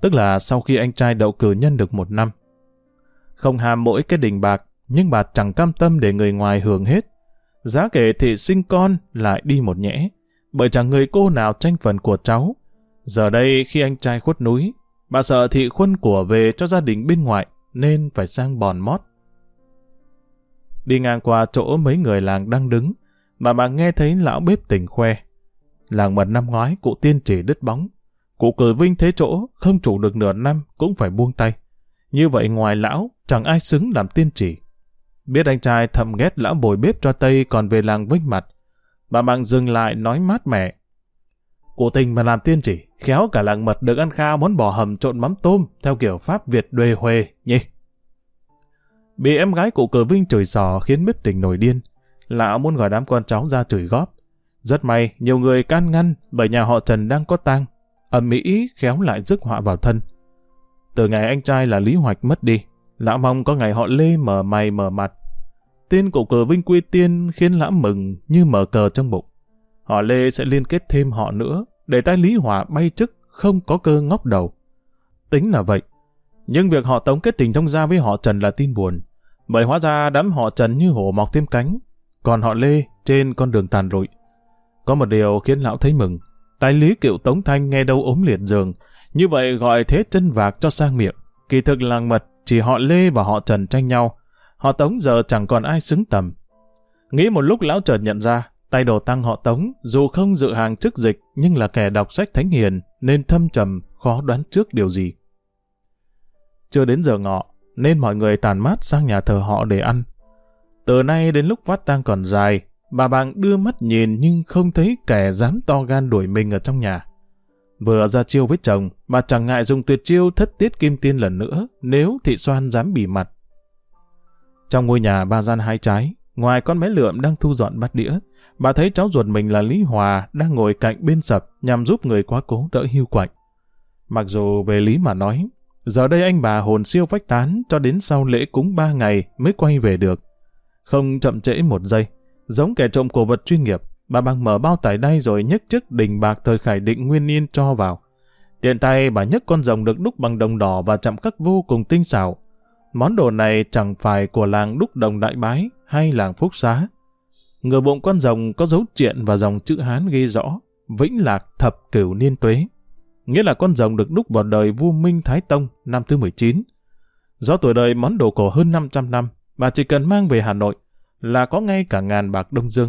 Speaker 1: tức là sau khi anh trai đậu cử nhân được 1 năm. Không ham mỗi cái đình bạc, nhưng bà chẳng cam tâm để người ngoài hưởng hết. Giá kể thị sinh con lại đi một nhẽ, bởi chẳng người cô nào tranh phần của cháu. Giờ đây khi anh trai khuất núi, bà sợ thị khuân của về cho gia đình bên ngoại, nên phải sang bòn mót. Đi ngang qua chỗ mấy người làng đang đứng, mà bà nghe thấy lão bếp Tình khoe. Làng Mật năm ngoái cụ tiên chỉ đứt bóng. Cụ Cử Vinh thế chỗ, không chủ được nửa năm cũng phải buông tay. Như vậy ngoài lão, chẳng ai xứng làm tiên chỉ. Biết anh trai thầm ghét lão bồi bếp cho Tây còn về làng vinh mặt. Bà Bằng dừng lại nói mát mẻ. Cụ Tình mà làm tiên chỉ, khéo cả làng Mật được ăn khao món bò hầm trộn mắm tôm theo kiểu Pháp Việt Đuề Huề nhỉ. Bị em gái cụ Cử Vinh chửi xỏ khiến bếp Tình nổi điên. Lão muốn gọi đám con cháu ra chửi góp. Rất may, nhiều người can ngăn bởi nhà họ Trần đang có tang. Ầm ĩ khéo lại rước họa vào thân. Từ ngày anh trai là Lý Hoạch mất đi, lão mong có ngày họ Lê mở mày mở mặt. Tên cụ Cử Vinh quy tiên khiến lão mừng như mở cờ trong bụng. Họ Lê sẽ liên kết thêm họ nữa, để tay Lý Hòa bay chức không có cơ ngóc đầu. Tính là vậy, nhưng việc họ Tống kết tình thông gia với họ Trần là tin buồn, bởi hóa ra đám họ Trần như hổ mọc thêm cánh, còn họ Lê trên con đường tàn lụi. Có một điều khiến lão thấy mừng, tài lý cựu Tống Thanh nghe đâu ốm liệt giường, như vậy gọi thế chân vạc cho sang miệng. Kỳ thực làng Mật chỉ họ Lê và họ Trần tranh nhau, họ Tống giờ chẳng còn ai xứng tầm. Nghĩ một lúc lão chợt nhận ra, tay đồ tăng họ Tống dù không dự hàng chức dịch nhưng là kẻ đọc sách thánh hiền nên thâm trầm, khó đoán trước điều gì. Chưa đến giờ ngọ nên mọi người tản mát sang nhà thờ họ để ăn. Từ nay đến lúc phát tang còn dài, bà Bằng đưa mắt nhìn nhưng không thấy kẻ dám to gan đuổi mình ở trong nhà. Vừa ra chiêu với chồng, bà chẳng ngại dùng tuyệt chiêu thất tiết kim tiên lần nữa nếu thị Soan dám bỉ mặt. Trong ngôi nhà 3 gian 2 trái, ngoài con bé Lượm đang thu dọn bát đĩa, bà thấy cháu ruột mình là Lý Hòa đang ngồi cạnh bên sập nhằm giúp người quá cố đỡ hiu quạnh. Mặc dù về lý mà nói, giờ đây anh bà hồn siêu phách tán cho đến sau lễ cúng 3 ngày mới quay về được. Không chậm trễ một giây, giống kẻ trộm cổ vật chuyên nghiệp, bà Bằng mở bao tải đay rồi nhấc chiếc đình bạc thời Khải Định nguyên niên cho vào. Tiện tay bà nhấc con rồng được đúc bằng đồng đỏ và chạm khắc vô cùng tinh xảo. Món đồ này chẳng phải của làng Đúc Đồng Đại Bái hay làng Phúc Xá. Ngửa bụng con rồng có dấu triện và dòng chữ Hán ghi rõ Vĩnh Lạc Thập Cửu Niên Tuế, nghĩa là con rồng được đúc vào đời vua Minh Thái Tông năm thứ 19. Do tuổi đời món đồ cổ hơn 500 năm, bà chỉ cần mang về Hà Nội là có ngay cả ngàn bạc Đông Dương.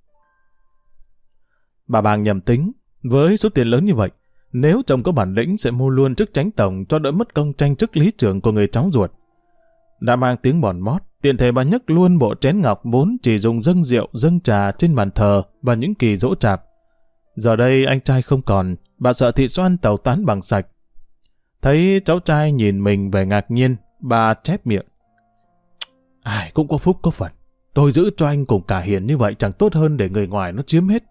Speaker 1: Bà Bàng nhầm tính, với số tiền lớn như vậy, nếu chồng có bản lĩnh sẽ mua luôn chức chánh tổng cho đỡ mất công tranh chức lý trưởng của người cháu ruột. Đã mang tiếng bòn mót, tiện thể bà nhấc luôn bộ chén ngọc vốn chỉ dùng dâng rượu, dâng trà trên bàn thờ và những kỳ dỗ chạp. Giờ đây anh trai không còn, bà sợ thị Soan tẩu tán bằng sạch. Thấy cháu trai nhìn mình vẻ ngạc nhiên, bà chép miệng. Ai cũng có phúc có phận, tôi giữ cho anh cùng cả Hiền như vậy chẳng tốt hơn để người ngoài nó chiếm hết.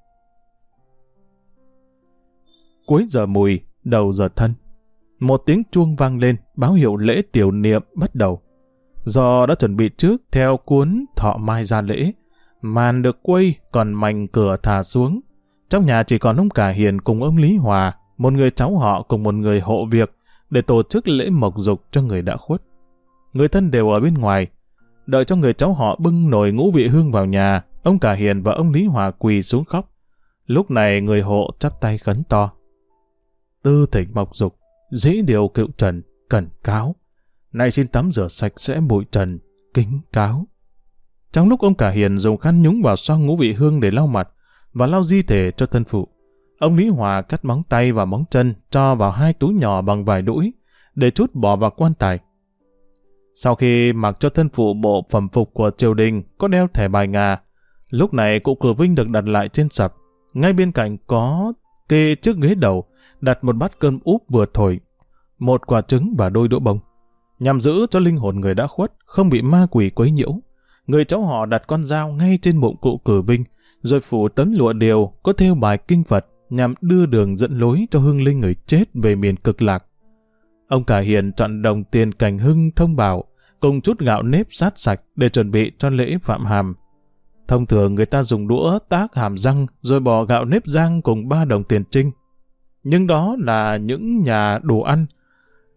Speaker 1: Cuối giờ mùi, đầu giờ thân, một tiếng chuông vang lên báo hiệu lễ tiểu niệm bắt đầu. Do đã chuẩn bị trước theo cuốn thọ mai ra lễ, màn được quây còn mành cửa thả xuống. Trong nhà chỉ còn ông Cả Hiền cùng ông Lý Hòa, một người cháu họ cùng một người hộ việc để tổ chức lễ mộc dục cho người đã khuất. Người thân đều ở bên ngoài. Đợi cho người cháu họ bưng nồi ngũ vị hương vào nhà, ông Cả Hiền và ông Lý Hòa quỳ xuống khóc. Lúc này người hộ chắp tay khấn to. Tư thỉnh mộc dục, dĩ điều cựu trần, cẩn cáo. Nay xin tắm rửa sạch sẽ bụi trần, kính cáo. Trong lúc ông Cả Hiền dùng khăn nhúng vào xoang ngũ vị hương để lau mặt và lau di thể cho thân phụ, ông Lý Hòa cắt móng tay và móng chân cho vào 2 túi nhỏ bằng vải đũi để trút bỏ vào quan tài. Sau khi mặc cho thân phụ bộ phẩm phục của triều đình có đeo thẻ bài ngà, lúc này cụ Cử Vinh được đặt lại trên sập. Ngay bên cạnh có kê trước ghế đầu đặt một bát cơm úp vừa thổi, một quả trứng và đôi đũa bông, nhằm giữ cho linh hồn người đã khuất không bị ma quỷ quấy nhiễu. Người cháu họ đặt con dao ngay trên bụng cụ Cử Vinh, rồi phủ tấm lụa điều có thêu bài kinh Phật nhằm đưa đường dẫn lối cho hương linh người chết về miền cực lạc. Ông Cả Hiền chọn đồng tiền cành hưng thông bảo cùng chút gạo nếp sát sạch để chuẩn bị cho lễ phạm hàm. Thông thường người ta dùng đũa tác hàm răng rồi bỏ gạo nếp rang cùng 3 đồng tiền trinh. Nhưng đó là những nhà đồ ăn.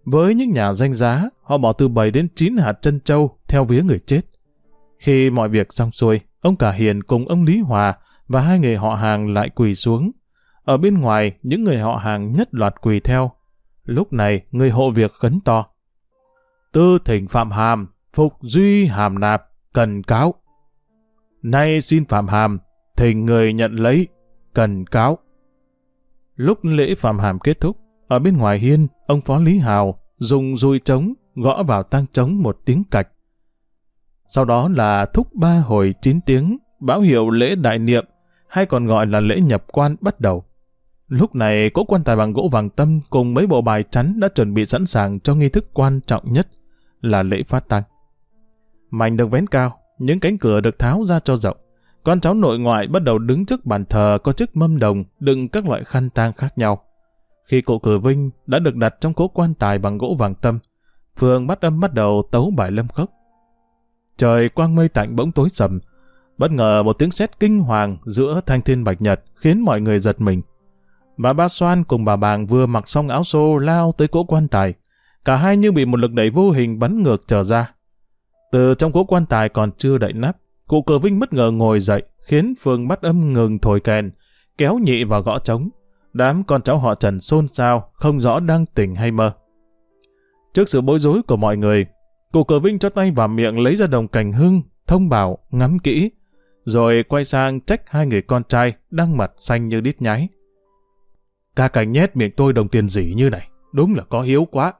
Speaker 1: Với những nhà danh giá, họ bỏ từ 7 đến 9 hạt trân châu theo vía người chết. Khi mọi việc xong xuôi, ông Cả Hiền cùng ông Lý Hòa và 2 người họ hàng lại quỳ xuống. Ở bên ngoài, những người họ hàng nhất loạt quỳ theo. Lúc này, người hộ việc khấn to: Tư thỉnh Phạm Hàm, phục duy hàm nạp, cần cáo. Nay xin Phạm Hàm, thỉnh người nhận lấy, cần cáo. Lúc lễ Phạm Hàm kết thúc, ở bên ngoài hiên, ông Phó Lý Hào dùng dùi trống gõ vào tang trống một tiếng cạch. Sau đó là thúc 3 hồi 9 tiếng, báo hiệu lễ đại niệm, hay còn gọi là lễ nhập quan bắt đầu. Lúc này, cỗ quan tài bằng gỗ vàng tâm cùng mấy bộ bài chắn đã chuẩn bị sẵn sàng cho nghi thức quan trọng nhất là lễ phát tang. Mảnh được vén cao, những cánh cửa được tháo ra cho rộng. Con cháu nội ngoại bắt đầu đứng trước bàn thờ có chiếc mâm đồng đựng các loại khăn tang khác nhau. Khi cụ Cử Vinh đã được đặt trong cỗ quan tài bằng gỗ vàng tâm, phường Bát Âm bắt đầu tấu bài lâm khốc. Trời quang mây tạnh bỗng tối sầm. Bất ngờ một tiếng sét kinh hoàng giữa thanh thiên bạch nhật khiến mọi người giật mình. Bà Ba Xoan cùng bà Bàng vừa mặc xong áo xô lao tới cỗ quan tài. Cả hai như bị một lực đẩy vô hình bắn ngược trở ra. Từ trong cỗ quan tài còn chưa đậy nắp, cụ Cử Vinh bất ngờ ngồi dậy, khiến phường Bát Âm ngừng thổi kèn, kéo nhị vào gõ trống. Đám con cháu họ Trần xôn xao, không rõ đang tỉnh hay mơ. Trước sự bối rối của mọi người, cụ Cử Vinh cho tay vào miệng lấy ra đồng cành hương, thông bảo, ngắm kỹ, rồi quay sang trách 2 người con trai đang mặt xanh như đít nhái. Ca Cảnh nhét miệng tôi đồng tiền gì như này, đúng là có hiếu quá.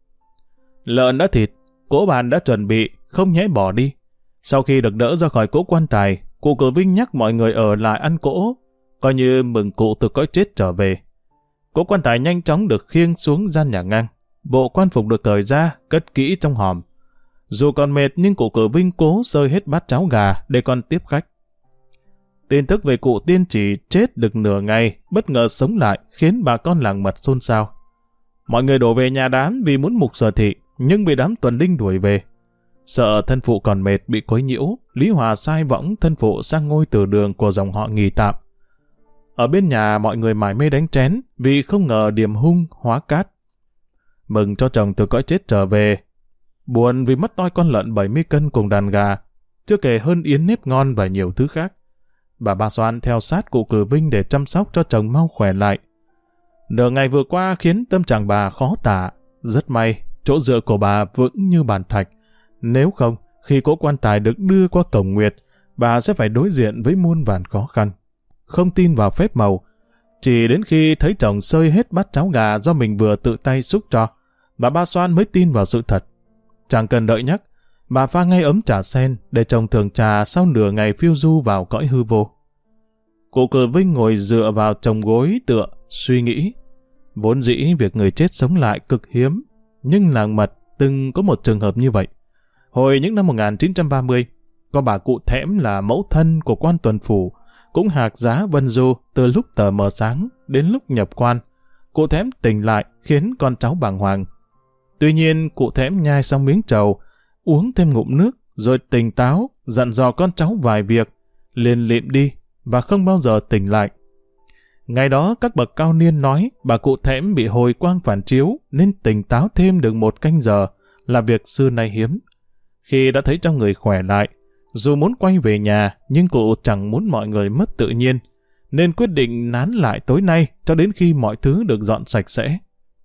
Speaker 1: Lợn đã thịt, cỗ bàn đã chuẩn bị, không nhẽ bỏ đi. Sau khi được đỡ ra khỏi cỗ quan tài, cụ Cử Vinh nhắc mọi người ở lại ăn cỗ, coi như mừng cụ từ cõi chết trở về. Cỗ quan tài nhanh chóng được khiêng xuống gian nhà ngang. Bộ quan phục được cởi ra, cất kỹ trong hòm. Dù còn mệt nhưng cụ Cử Vinh cố xơi hết bát cháo gà để còn tiếp khách. Tin tức về cụ tiên chỉ chết được nửa ngày, bất ngờ sống lại khiến bà con làng mật xôn xao. Mọi người đổ về nhà đám vì muốn mục sở thị, nhưng bị đám tuần đinh đuổi về. Sợ thân phụ còn mệt bị quấy nhiễu, Lý Hòa sai võng thân phụ sang ngôi từ đường của dòng họ nghỉ tạm. Ở bên nhà mọi người mải mê đánh trén vì không ngờ điểm hung hóa cát. Mừng cho chồng từ cõi chết trở về. Buồn vì mất toi con lợn 70 cân cùng đàn gà, chưa kể hơn yến nếp ngon và nhiều thứ khác. Bà Ba Xoan theo sát cụ Cử Vinh để chăm sóc cho chồng mau khỏe lại. Nửa ngày vừa qua khiến tâm trạng bà khó tả. Rất may, chỗ dựa của bà vững như bàn thạch. Nếu không, khi cỗ quan tài được đưa qua cổng nguyệt, bà sẽ phải đối diện với muôn vàn khó khăn. Không tin vào phép màu, chỉ đến khi thấy chồng xơi hết bát cháo gà do mình vừa tự tay xúc cho, bà Ba Xoan mới tin vào sự thật. Chẳng cần đợi nhắc, bà pha ngay ấm trà sen để chồng thưởng trà sau nửa ngày phiêu du vào cõi hư vô. Cụ Cử Vinh ngồi dựa vào chồng gối tựa, suy nghĩ. Vốn dĩ việc người chết sống lại cực hiếm, nhưng làng mật từng có một trường hợp như vậy. Hồi những năm 1930, có bà cụ Thẽm là mẫu thân của quan tuần phủ, cũng hạc giá vân du từ lúc tờ mờ sáng đến lúc nhập quan. Cụ Thẽm tỉnh lại khiến con cháu bàng hoàng. Tuy nhiên cụ Thẽm nhai xong miếng trầu, uống thêm ngụm nước, rồi tỉnh táo, dặn dò con cháu vài việc, liền lịm đi và không bao giờ tỉnh lại. Ngày đó các bậc cao niên nói bà cụ Thẽm bị hồi quang phản chiếu nên tỉnh táo thêm được 1 canh giờ, là việc xưa nay hiếm. Khi đã thấy trong người khỏe lại, dù muốn quay về nhà nhưng cụ chẳng muốn mọi người mất tự nhiên, nên quyết định nán lại tối nay cho đến khi mọi thứ được dọn sạch sẽ.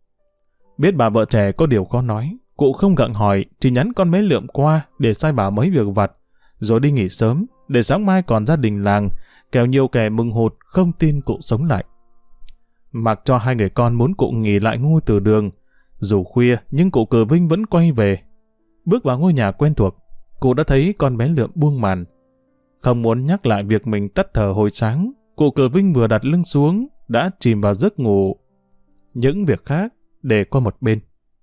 Speaker 1: Biết bà vợ trẻ có điều khó nói, cụ không gặng hỏi, chỉ nhắn con bé Lượm qua để sai bảo mấy việc vặt, rồi đi nghỉ sớm, để sáng mai còn gia đình làng, kẻo nhiều kẻ mừng hụt không tin cụ sống lại. Mặc cho 2 người con muốn cụ nghỉ lại ngôi từ đường, dù khuya nhưng cụ Cử Vinh vẫn quay về. Bước vào ngôi nhà quen thuộc, cụ đã thấy con bé Lượm buông màn. Không muốn nhắc lại việc mình tắt thở hồi sáng, cụ Cử Vinh vừa đặt lưng xuống đã chìm vào giấc ngủ. Những việc khác để qua một bên.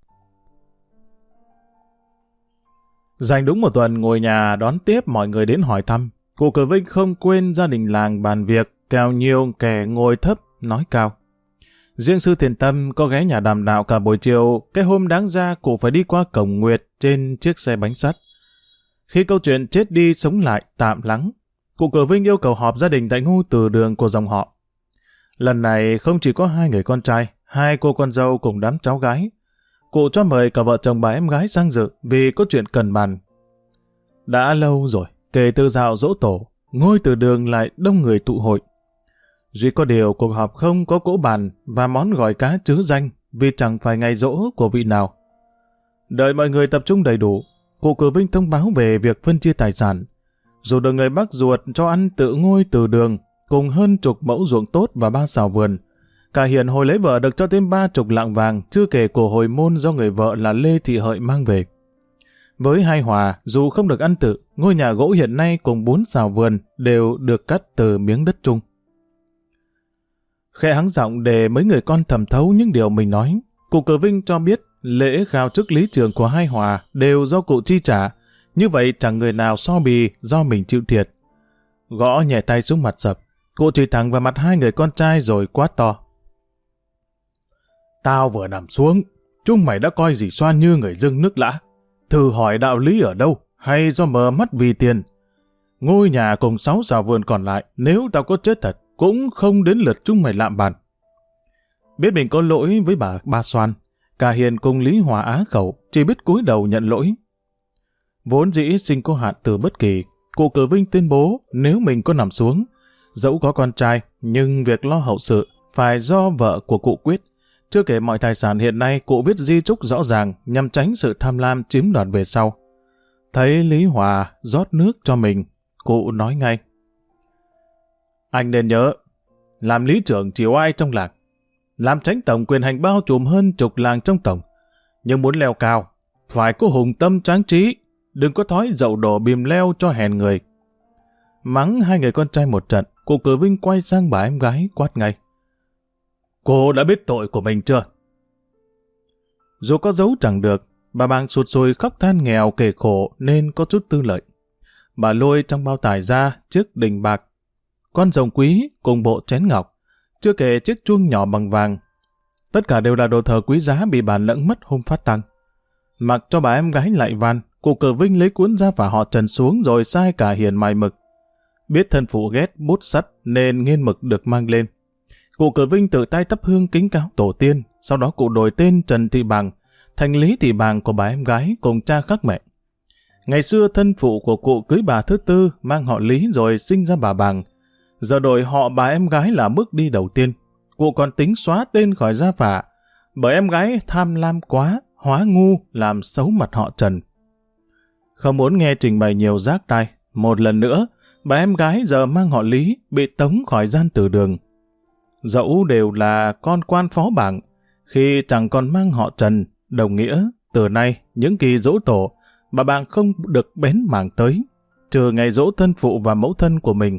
Speaker 1: Dành đúng 1 tuần ngồi nhà đón tiếp mọi người đến hỏi thăm, cụ Cử Vinh không quên gia đình làng bàn việc, kèo nhiều kẻ ngồi thấp nói cao. Riêng sư Thiền Tâm có ghé nhà đàm đạo cả buổi chiều, cái hôm đáng ra cụ phải đi qua cổng nguyệt trên chiếc xe bánh sắt. Khi câu chuyện chết đi sống lại tạm lắng, cụ Cử Vinh yêu cầu họp gia đình tại ngôi từ đường của dòng họ. Lần này không chỉ có 2 người con trai, 2 cô con dâu cùng đám cháu gái. cụ cho mời cả vợ chồng bà em gái sang dự vì có chuyện cần bàn. Đã lâu rồi, kể từ dạo giỗ tổ, ngôi từ đường lại đông người tụ hội. Duy có điều cuộc họp không có cỗ bàn và món gỏi cá trứ danh vì chẳng phải ngày giỗ của vị nào. Đợi mọi người tập trung đầy đủ, cụ Cử Vinh thông báo về việc phân chia tài sản. Dù được người bác ruột cho ăn tự ngôi từ đường cùng hơn chục mẫu ruộng tốt và 3 sào vườn. Cả Hiền hồi lấy vợ được cho thêm 30 lạng vàng, chưa kể của hồi môn do người vợ là Lê Thị Hợi mang về. Với hai Hòa, dù không được ăn tự, ngôi nhà gỗ hiện nay cùng 4 sào vườn đều được cắt từ miếng đất chung. Khẽ hắng giọng để mấy người con thẩm thấu những điều mình nói, cụ Cử Vinh cho biết lễ khao chức lý trường của hai Hòa đều do cụ chi trả, như vậy chẳng người nào so bì do mình chịu thiệt. Gõ nhẹ tay xuống mặt sập, cụ chỉ thẳng vào mặt hai người con trai rồi quát to. Tao vừa nằm xuống, chúng mày đã coi dì Xoan như người dưng nước lã. Thử hỏi đạo lý ở đâu, hay do mờ mắt vì tiền. Ngôi nhà cùng 6 sào vườn còn lại, nếu tao có chết thật, cũng không đến lượt chúng mày lạm bàn. Biết mình có lỗi với ba Xoan, cả Hiền cùng Lý Hòa á khẩu, chỉ biết cúi đầu nhận lỗi. Vốn dĩ sinh có hạn từ bất kỳ, cụ Cử Vinh tuyên bố nếu mình có nằm xuống, dẫu có con trai, nhưng việc lo hậu sự phải do vợ của cụ quyết. Chưa kể mọi tài sản hiện nay cụ viết di chúc rõ ràng nhằm tránh sự tham lam chiếm đoạt về sau. Thấy Lý Hòa rót nước cho mình, cụ nói ngay. Anh nên nhớ, làm lý trưởng chiều ai trong làng, làm chánh tổng quyền hành bao trùm hơn chục làng trong tổng. Nhưng muốn leo cao, phải có hùng tâm tráng trí, đừng có thói dậu đổ bìm leo cho hèn người. Mắng hai người con trai một trận, cụ Cử Vinh quay sang bà em gái quát ngay. Cô đã biết tội của mình chưa? Dù có giấu chẳng được, bà Bàng sụt sùi khóc than nghèo kể khổ nên có chút tư lợi. Bà lôi trong bao tải ra chiếc đình bạc, con rồng quý cùng bộ chén ngọc, chưa kể chiếc chuông nhỏ bằng vàng. Tất cả đều là đồ thờ quý giá bị bà lẫn mất hôm phát tang. Mặc cho bà em gái lại van, cụ Cử Vinh lấy cuốn ra và họ trần xuống rồi sai cả Hiền mài mực. Biết thân phụ ghét bút sắt nên nghiên mực được mang lên. Cụ Cử Vinh tự tay thắp hương kính cáo tổ tiên, sau đó cụ đổi tên Trần Thị Bàng thành Lý Thị Bàng của bà em gái cùng cha khác mẹ. Ngày xưa thân phụ của cụ cưới bà thứ tư mang họ Lý rồi sinh ra bà Bàng. Giờ đổi họ bà em gái là bước đi đầu tiên. Cụ còn tính xóa tên khỏi gia phả, bởi em gái tham lam quá, hóa ngu làm xấu mặt họ Trần. Không muốn nghe trình bày nhiều rác tai, một lần nữa, bà em gái giờ mang họ Lý bị tống khỏi gian tử đường. Dẫu đều là con quan phó bảng, khi chẳng còn mang họ Trần, đồng nghĩa, từ nay, những kỳ giỗ tổ, bà Bàng không được bén mảng tới, trừ ngày giỗ thân phụ và mẫu thân của mình.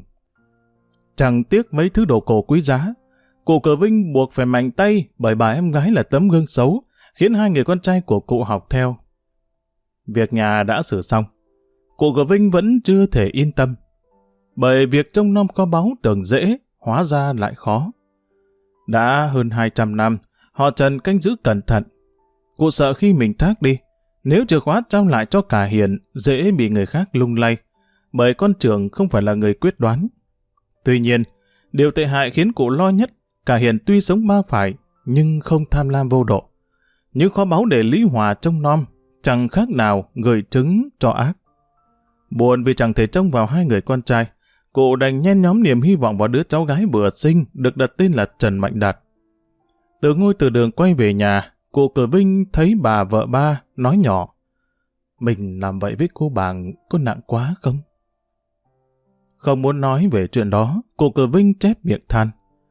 Speaker 1: Chẳng tiếc mấy thứ đồ cổ quý giá, cụ Cử Vinh buộc phải mạnh tay bởi bà em gái là tấm gương xấu, khiến hai người con trai của cụ học theo. Việc nhà đã xử xong, cụ Cử Vinh vẫn chưa thể yên tâm, bởi việc trông nom kho báu tưởng dễ, hóa ra lại khó. Đã hơn 200 năm, họ Trần canh giữ cẩn thận. Cụ sợ khi mình thác đi, nếu chìa khóa trao lại cho cả Hiền, dễ bị người khác lung lay, bởi con trưởng không phải là người quyết đoán. Tuy nhiên, điều tệ hại khiến cụ lo nhất, cả Hiền tuy sống ba phải, nhưng không tham lam vô độ. Những kho báu để Lý Hòa trông nom, chẳng khác nào gửi trứng cho ác. Buồn vì chẳng thể trông vào hai người con trai, cụ đành nhen nhóm niềm hy vọng vào đứa cháu gái vừa sinh được đặt tên là Trần Mạnh Đạt. Từ ngôi từ đường quay về nhà, cụ Cử Vinh thấy bà vợ ba nói nhỏ, mình làm vậy với cô Bàng có nặng quá không? Không muốn nói về chuyện đó, cụ Cử Vinh chép miệng than.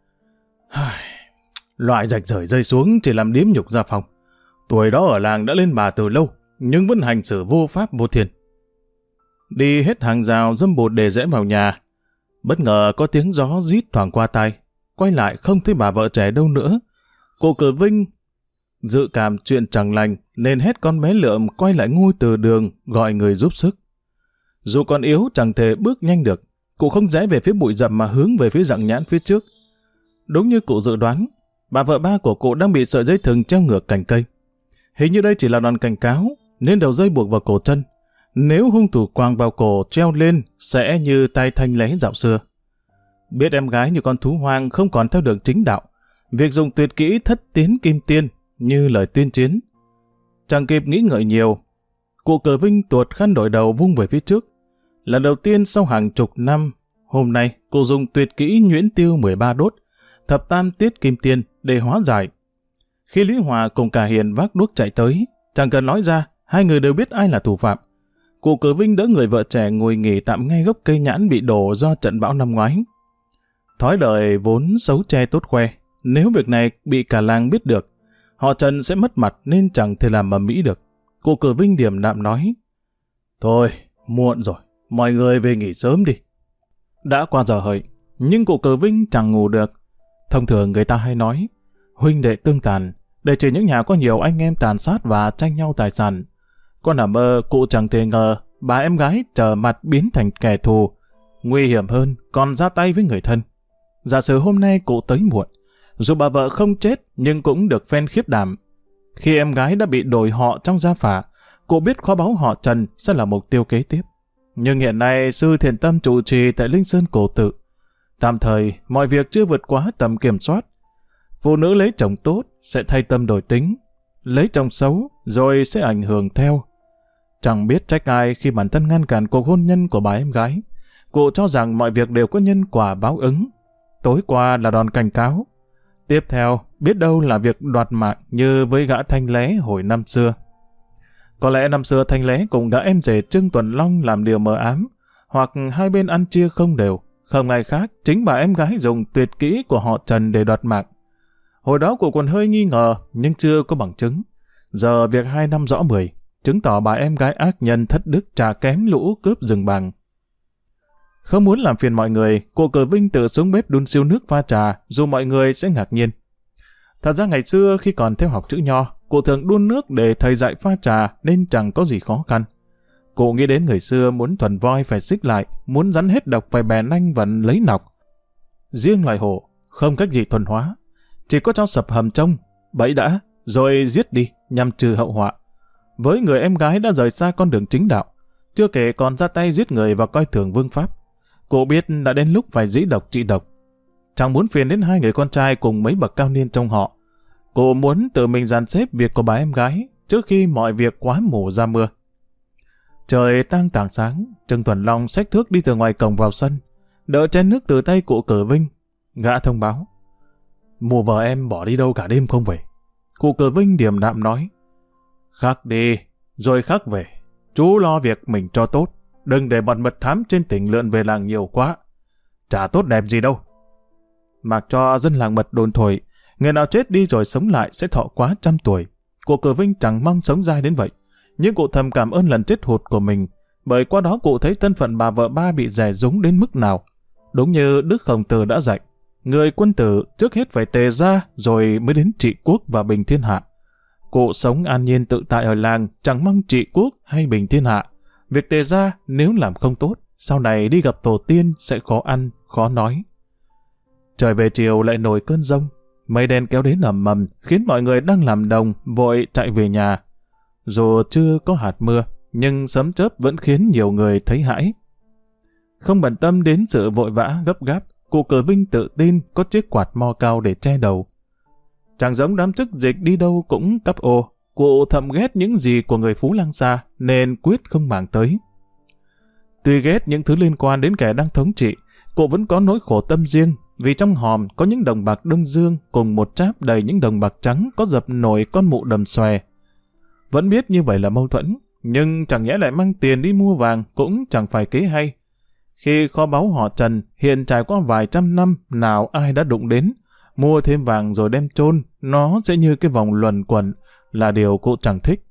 Speaker 1: Loại rạch rời rơi xuống chỉ làm điếm nhục gia phòng. Tuổi đó ở làng đã lên bà từ lâu, nhưng vẫn hành xử vô pháp vô thiên. Đi hết hàng rào dâm bụt để rẽ vào nhà. Bất ngờ có tiếng gió rít thoảng qua tai. Quay lại không thấy bà vợ trẻ đâu nữa. Cụ Cử Vinh dự cảm chuyện chẳng lành nên hét con bé Lượm quay lại ngôi từ đường gọi người giúp sức. Dù còn yếu chẳng thể bước nhanh được, cụ không rẽ về phía bụi rậm mà hướng về phía Dặng Nhãn phía trước. Đúng như cụ dự đoán, bà vợ ba của cụ đang bị sợi dây thừng treo ngược cành cây. Hình như đây chỉ là đòn cảnh cáo nên đầu dây buộc vào cổ chân. Nếu hung thủ quàng vào cổ treo lên sẽ như tay Thanh Lé dạo xưa. Biết em gái như con thú hoang không còn theo đường chính đạo, việc dùng tuyệt kỹ thất tiến kim tiên như lời tuyên chiến. Chẳng kịp nghĩ ngợi nhiều, cụ Cờ Vinh tuột khăn đội đầu vung về phía trước. Lần đầu tiên sau hàng chục năm, hôm nay cụ dùng tuyệt kỹ nhuyễn tiêu 13 đốt, thập tam tiết kim tiên để hóa giải. Khi Lý Hòa cùng cả Hiền vác đuốc chạy tới, chẳng cần nói ra, hai người đều biết ai là thủ phạm. Cụ Cờ Vinh đỡ người vợ trẻ ngồi nghỉ tạm ngay gốc cây nhãn bị đổ do trận bão năm ngoái. Thói đời vốn xấu che tốt khoe, nếu việc này bị cả làng biết được, họ Trần sẽ mất mặt nên chẳng thể làm ầm ĩ được. Cụ Cờ Vinh điềm đạm nói, thôi, muộn rồi, mọi người về nghỉ sớm đi. Đã qua giờ hợi, nhưng cụ Cờ Vinh chẳng ngủ được. Thông thường người ta hay nói, huynh đệ tương tàn, để chỉ những nhà có nhiều anh em tàn sát và tranh nhau tài sản. Có nằm mơ, cụ chẳng thể ngờ bà em gái trở mặt biến thành kẻ thù, nguy hiểm hơn còn ra tay với người thân. Giả sử hôm nay cụ tới muộn, dù bà vợ không chết nhưng cũng được phen khiếp đảm. Khi em gái đã bị đổi họ trong gia phả, cụ biết kho báu họ Trần sẽ là mục tiêu kế tiếp. Nhưng hiện nay sư thiền tâm trụ trì tại Linh Sơn Cổ Tự. Tạm thời, mọi việc chưa vượt quá tầm kiểm soát. Phụ nữ lấy chồng tốt sẽ thay tâm đổi tính, lấy chồng xấu rồi sẽ ảnh hưởng theo. Chẳng biết trách ai khi bản thân ngăn cản cuộc hôn nhân của bà em gái. Cụ cho rằng mọi việc đều có nhân quả báo ứng. Tối qua là đòn cảnh cáo. Tiếp theo, biết đâu là việc đoạt mạng như với gã Thanh Lé hồi năm xưa. Có lẽ năm xưa Thanh Lé cùng gã em rể Trương Tuần Long làm điều mờ ám, hoặc hai bên ăn chia không đều. Không ai khác, chính bà em gái dùng tuyệt kỹ của họ Trần để đoạt mạng. Hồi đó cụ còn hơi nghi ngờ, nhưng chưa có bằng chứng. Giờ việc 2 năm rõ 10, chứng tỏ bà em gái ác nhân thất đức trả kém lũ cướp rừng bằng. Không muốn làm phiền mọi người, cụ Cờ Vinh tự xuống bếp đun siêu nước pha trà, dù mọi người sẽ ngạc nhiên. Thật ra ngày xưa khi còn theo học chữ nho, cụ thường đun nước để thầy dạy pha trà nên chẳng có gì khó khăn. Cụ nghĩ đến người xưa muốn thuần voi phải xích lại, muốn rắn hết độc phải bè nanh và lấy nọc. Riêng loài hổ, không cách gì thuần hóa, chỉ có cho sập hầm trông, bẫy đã, rồi giết đi nhằm trừ hậu họa. Với người em gái đã rời xa con đường chính đạo, chưa kể còn ra tay giết người và coi thường vương pháp, cụ biết đã đến lúc phải dĩ độc trị độc. Chẳng muốn phiền đến hai người con trai cùng mấy bậc cao niên trong họ. Cụ muốn tự mình dàn xếp việc của bà em gái trước khi mọi việc quá mù ra mưa. Trời tang tảng sáng, Trương Tuần Long xách thước đi từ ngoài cổng vào sân, đỡ chén nước từ tay cụ Cờ Vinh. Gã thông báo, mùa vợ em bỏ đi đâu cả đêm không về. Cụ Cờ Vinh điềm đạm nói, khắc đi, rồi khắc về. Chú lo việc mình cho tốt, đừng để bọn mật thám trên tỉnh lượn về làng nhiều quá. Chả tốt đẹp gì đâu. Mặc cho dân làng mật đồn thổi, người nào chết đi rồi sống lại sẽ thọ quá 100 tuổi. Cụ Cờ Vinh chẳng mong sống dai đến vậy, nhưng cụ thầm cảm ơn lần chết hụt của mình, bởi qua đó cụ thấy thân phận bà vợ ba bị dè dúng đến mức nào. Đúng như Đức Khổng Tử đã dạy, người quân tử trước hết phải tề gia rồi mới đến trị quốc và bình thiên hạ. Cụ sống an nhiên tự tại ở làng, chẳng mong trị quốc hay bình thiên hạ. Việc tề gia nếu làm không tốt, sau này đi gặp tổ tiên sẽ khó ăn, khó nói. Trời về chiều lại nổi cơn giông, mây đen kéo đến ầm ầm khiến mọi người đang làm đồng vội chạy về nhà. Dù chưa có hạt mưa, nhưng sấm chớp vẫn khiến nhiều người thấy hãi. Không bận tâm đến sự vội vã gấp gáp, cụ Cờ Vinh tự tin có chiếc quạt mo cao để che đầu. Chẳng giống đám chức dịch đi đâu cũng cắp ô, cụ thầm ghét những gì của người Phú Lăng xa nên quyết không màng tới. Tuy ghét những thứ liên quan đến kẻ đang thống trị, cụ vẫn có nỗi khổ tâm riêng, vì trong hòm có những đồng bạc Đông Dương cùng một tráp đầy những đồng bạc trắng có dập nổi con mụ đầm xòe. Vẫn biết như vậy là mâu thuẫn, nhưng chẳng nhẽ lại mang tiền đi mua vàng cũng chẳng phải kế hay. Khi kho báu họ Trần hiện trải qua vài trăm năm nào ai đã đụng đến, mua thêm vàng rồi đem chôn, nó sẽ như cái vòng luẩn quẩn, là điều cụ chẳng thích.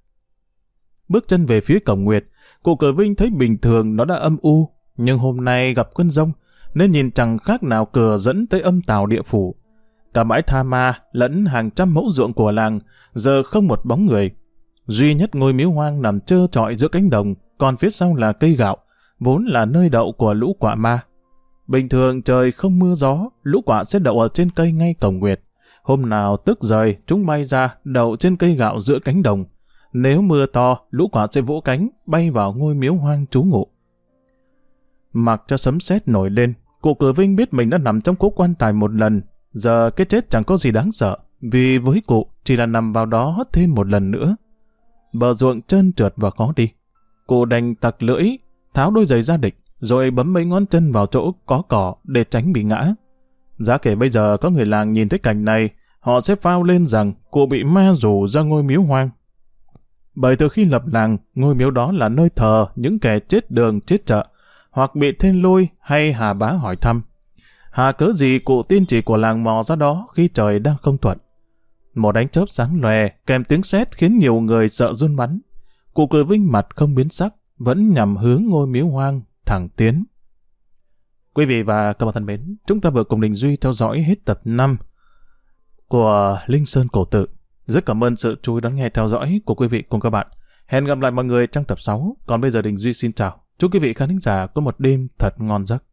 Speaker 1: Bước chân về phía cổng Nguyệt, cụ Cờ Vinh thấy bình thường nó đã âm u, nhưng hôm nay gặp cơn giông nên nhìn chẳng khác nào cửa dẫn tới âm tào địa phủ. Cả bãi tha ma lẫn hàng trăm mẫu ruộng của làng giờ không một bóng người. Duy nhất ngôi miếu hoang nằm trơ trọi giữa cánh đồng, còn phía sau là cây gạo, vốn là nơi đậu của lũ quạ ma. Bình thường trời không mưa gió, lũ quạ sẽ đậu ở trên cây ngay cổng Nguyệt. Hôm nào tức rời, chúng bay ra đậu trên cây gạo giữa cánh đồng. Nếu mưa to, lũ quạ sẽ vỗ cánh, bay vào ngôi miếu hoang trú ngụ. Mặc cho sấm sét nổi lên, cụ Cờ Vinh biết mình đã nằm trong cố quan tài một lần. Giờ cái chết chẳng có gì đáng sợ, vì với cụ chỉ là nằm vào đó thêm một lần nữa. bờ ruộng trơn trượt và khó đi. Cụ đành tặc lưỡi, tháo đôi giày ra địch, rồi bấm mấy ngón chân vào chỗ có cỏ để tránh bị ngã. Giá kể bây giờ có người làng nhìn thấy cảnh này, họ sẽ phao lên rằng cụ bị ma rủ ra ngôi miếu hoang. Bởi từ khi lập làng, ngôi miếu đó là nơi thờ những kẻ chết đường chết chợ, hoặc bị thiên lôi hay hà bá hỏi thăm. Hà cớ gì cụ tiên tri của làng mò ra đó khi trời đang không thuận. Một ánh chớp sáng lòe kèm tiếng sét khiến nhiều người sợ run bắn. Cụ cười vinh mặt không biến sắc, vẫn nhằm hướng ngôi miếu hoang thẳng tiến. Quý vị và các bạn thân mến, chúng ta vừa cùng Đình Duy theo dõi hết tập 5 của Linh Sơn Cổ Tự. Rất cảm ơn sự chú ý đón nghe theo dõi của quý vị cùng các bạn. Hẹn gặp lại mọi người trong tập 6. Còn bây giờ Đình Duy xin chào. Chúc quý vị khán thính giả có một đêm thật ngon giấc.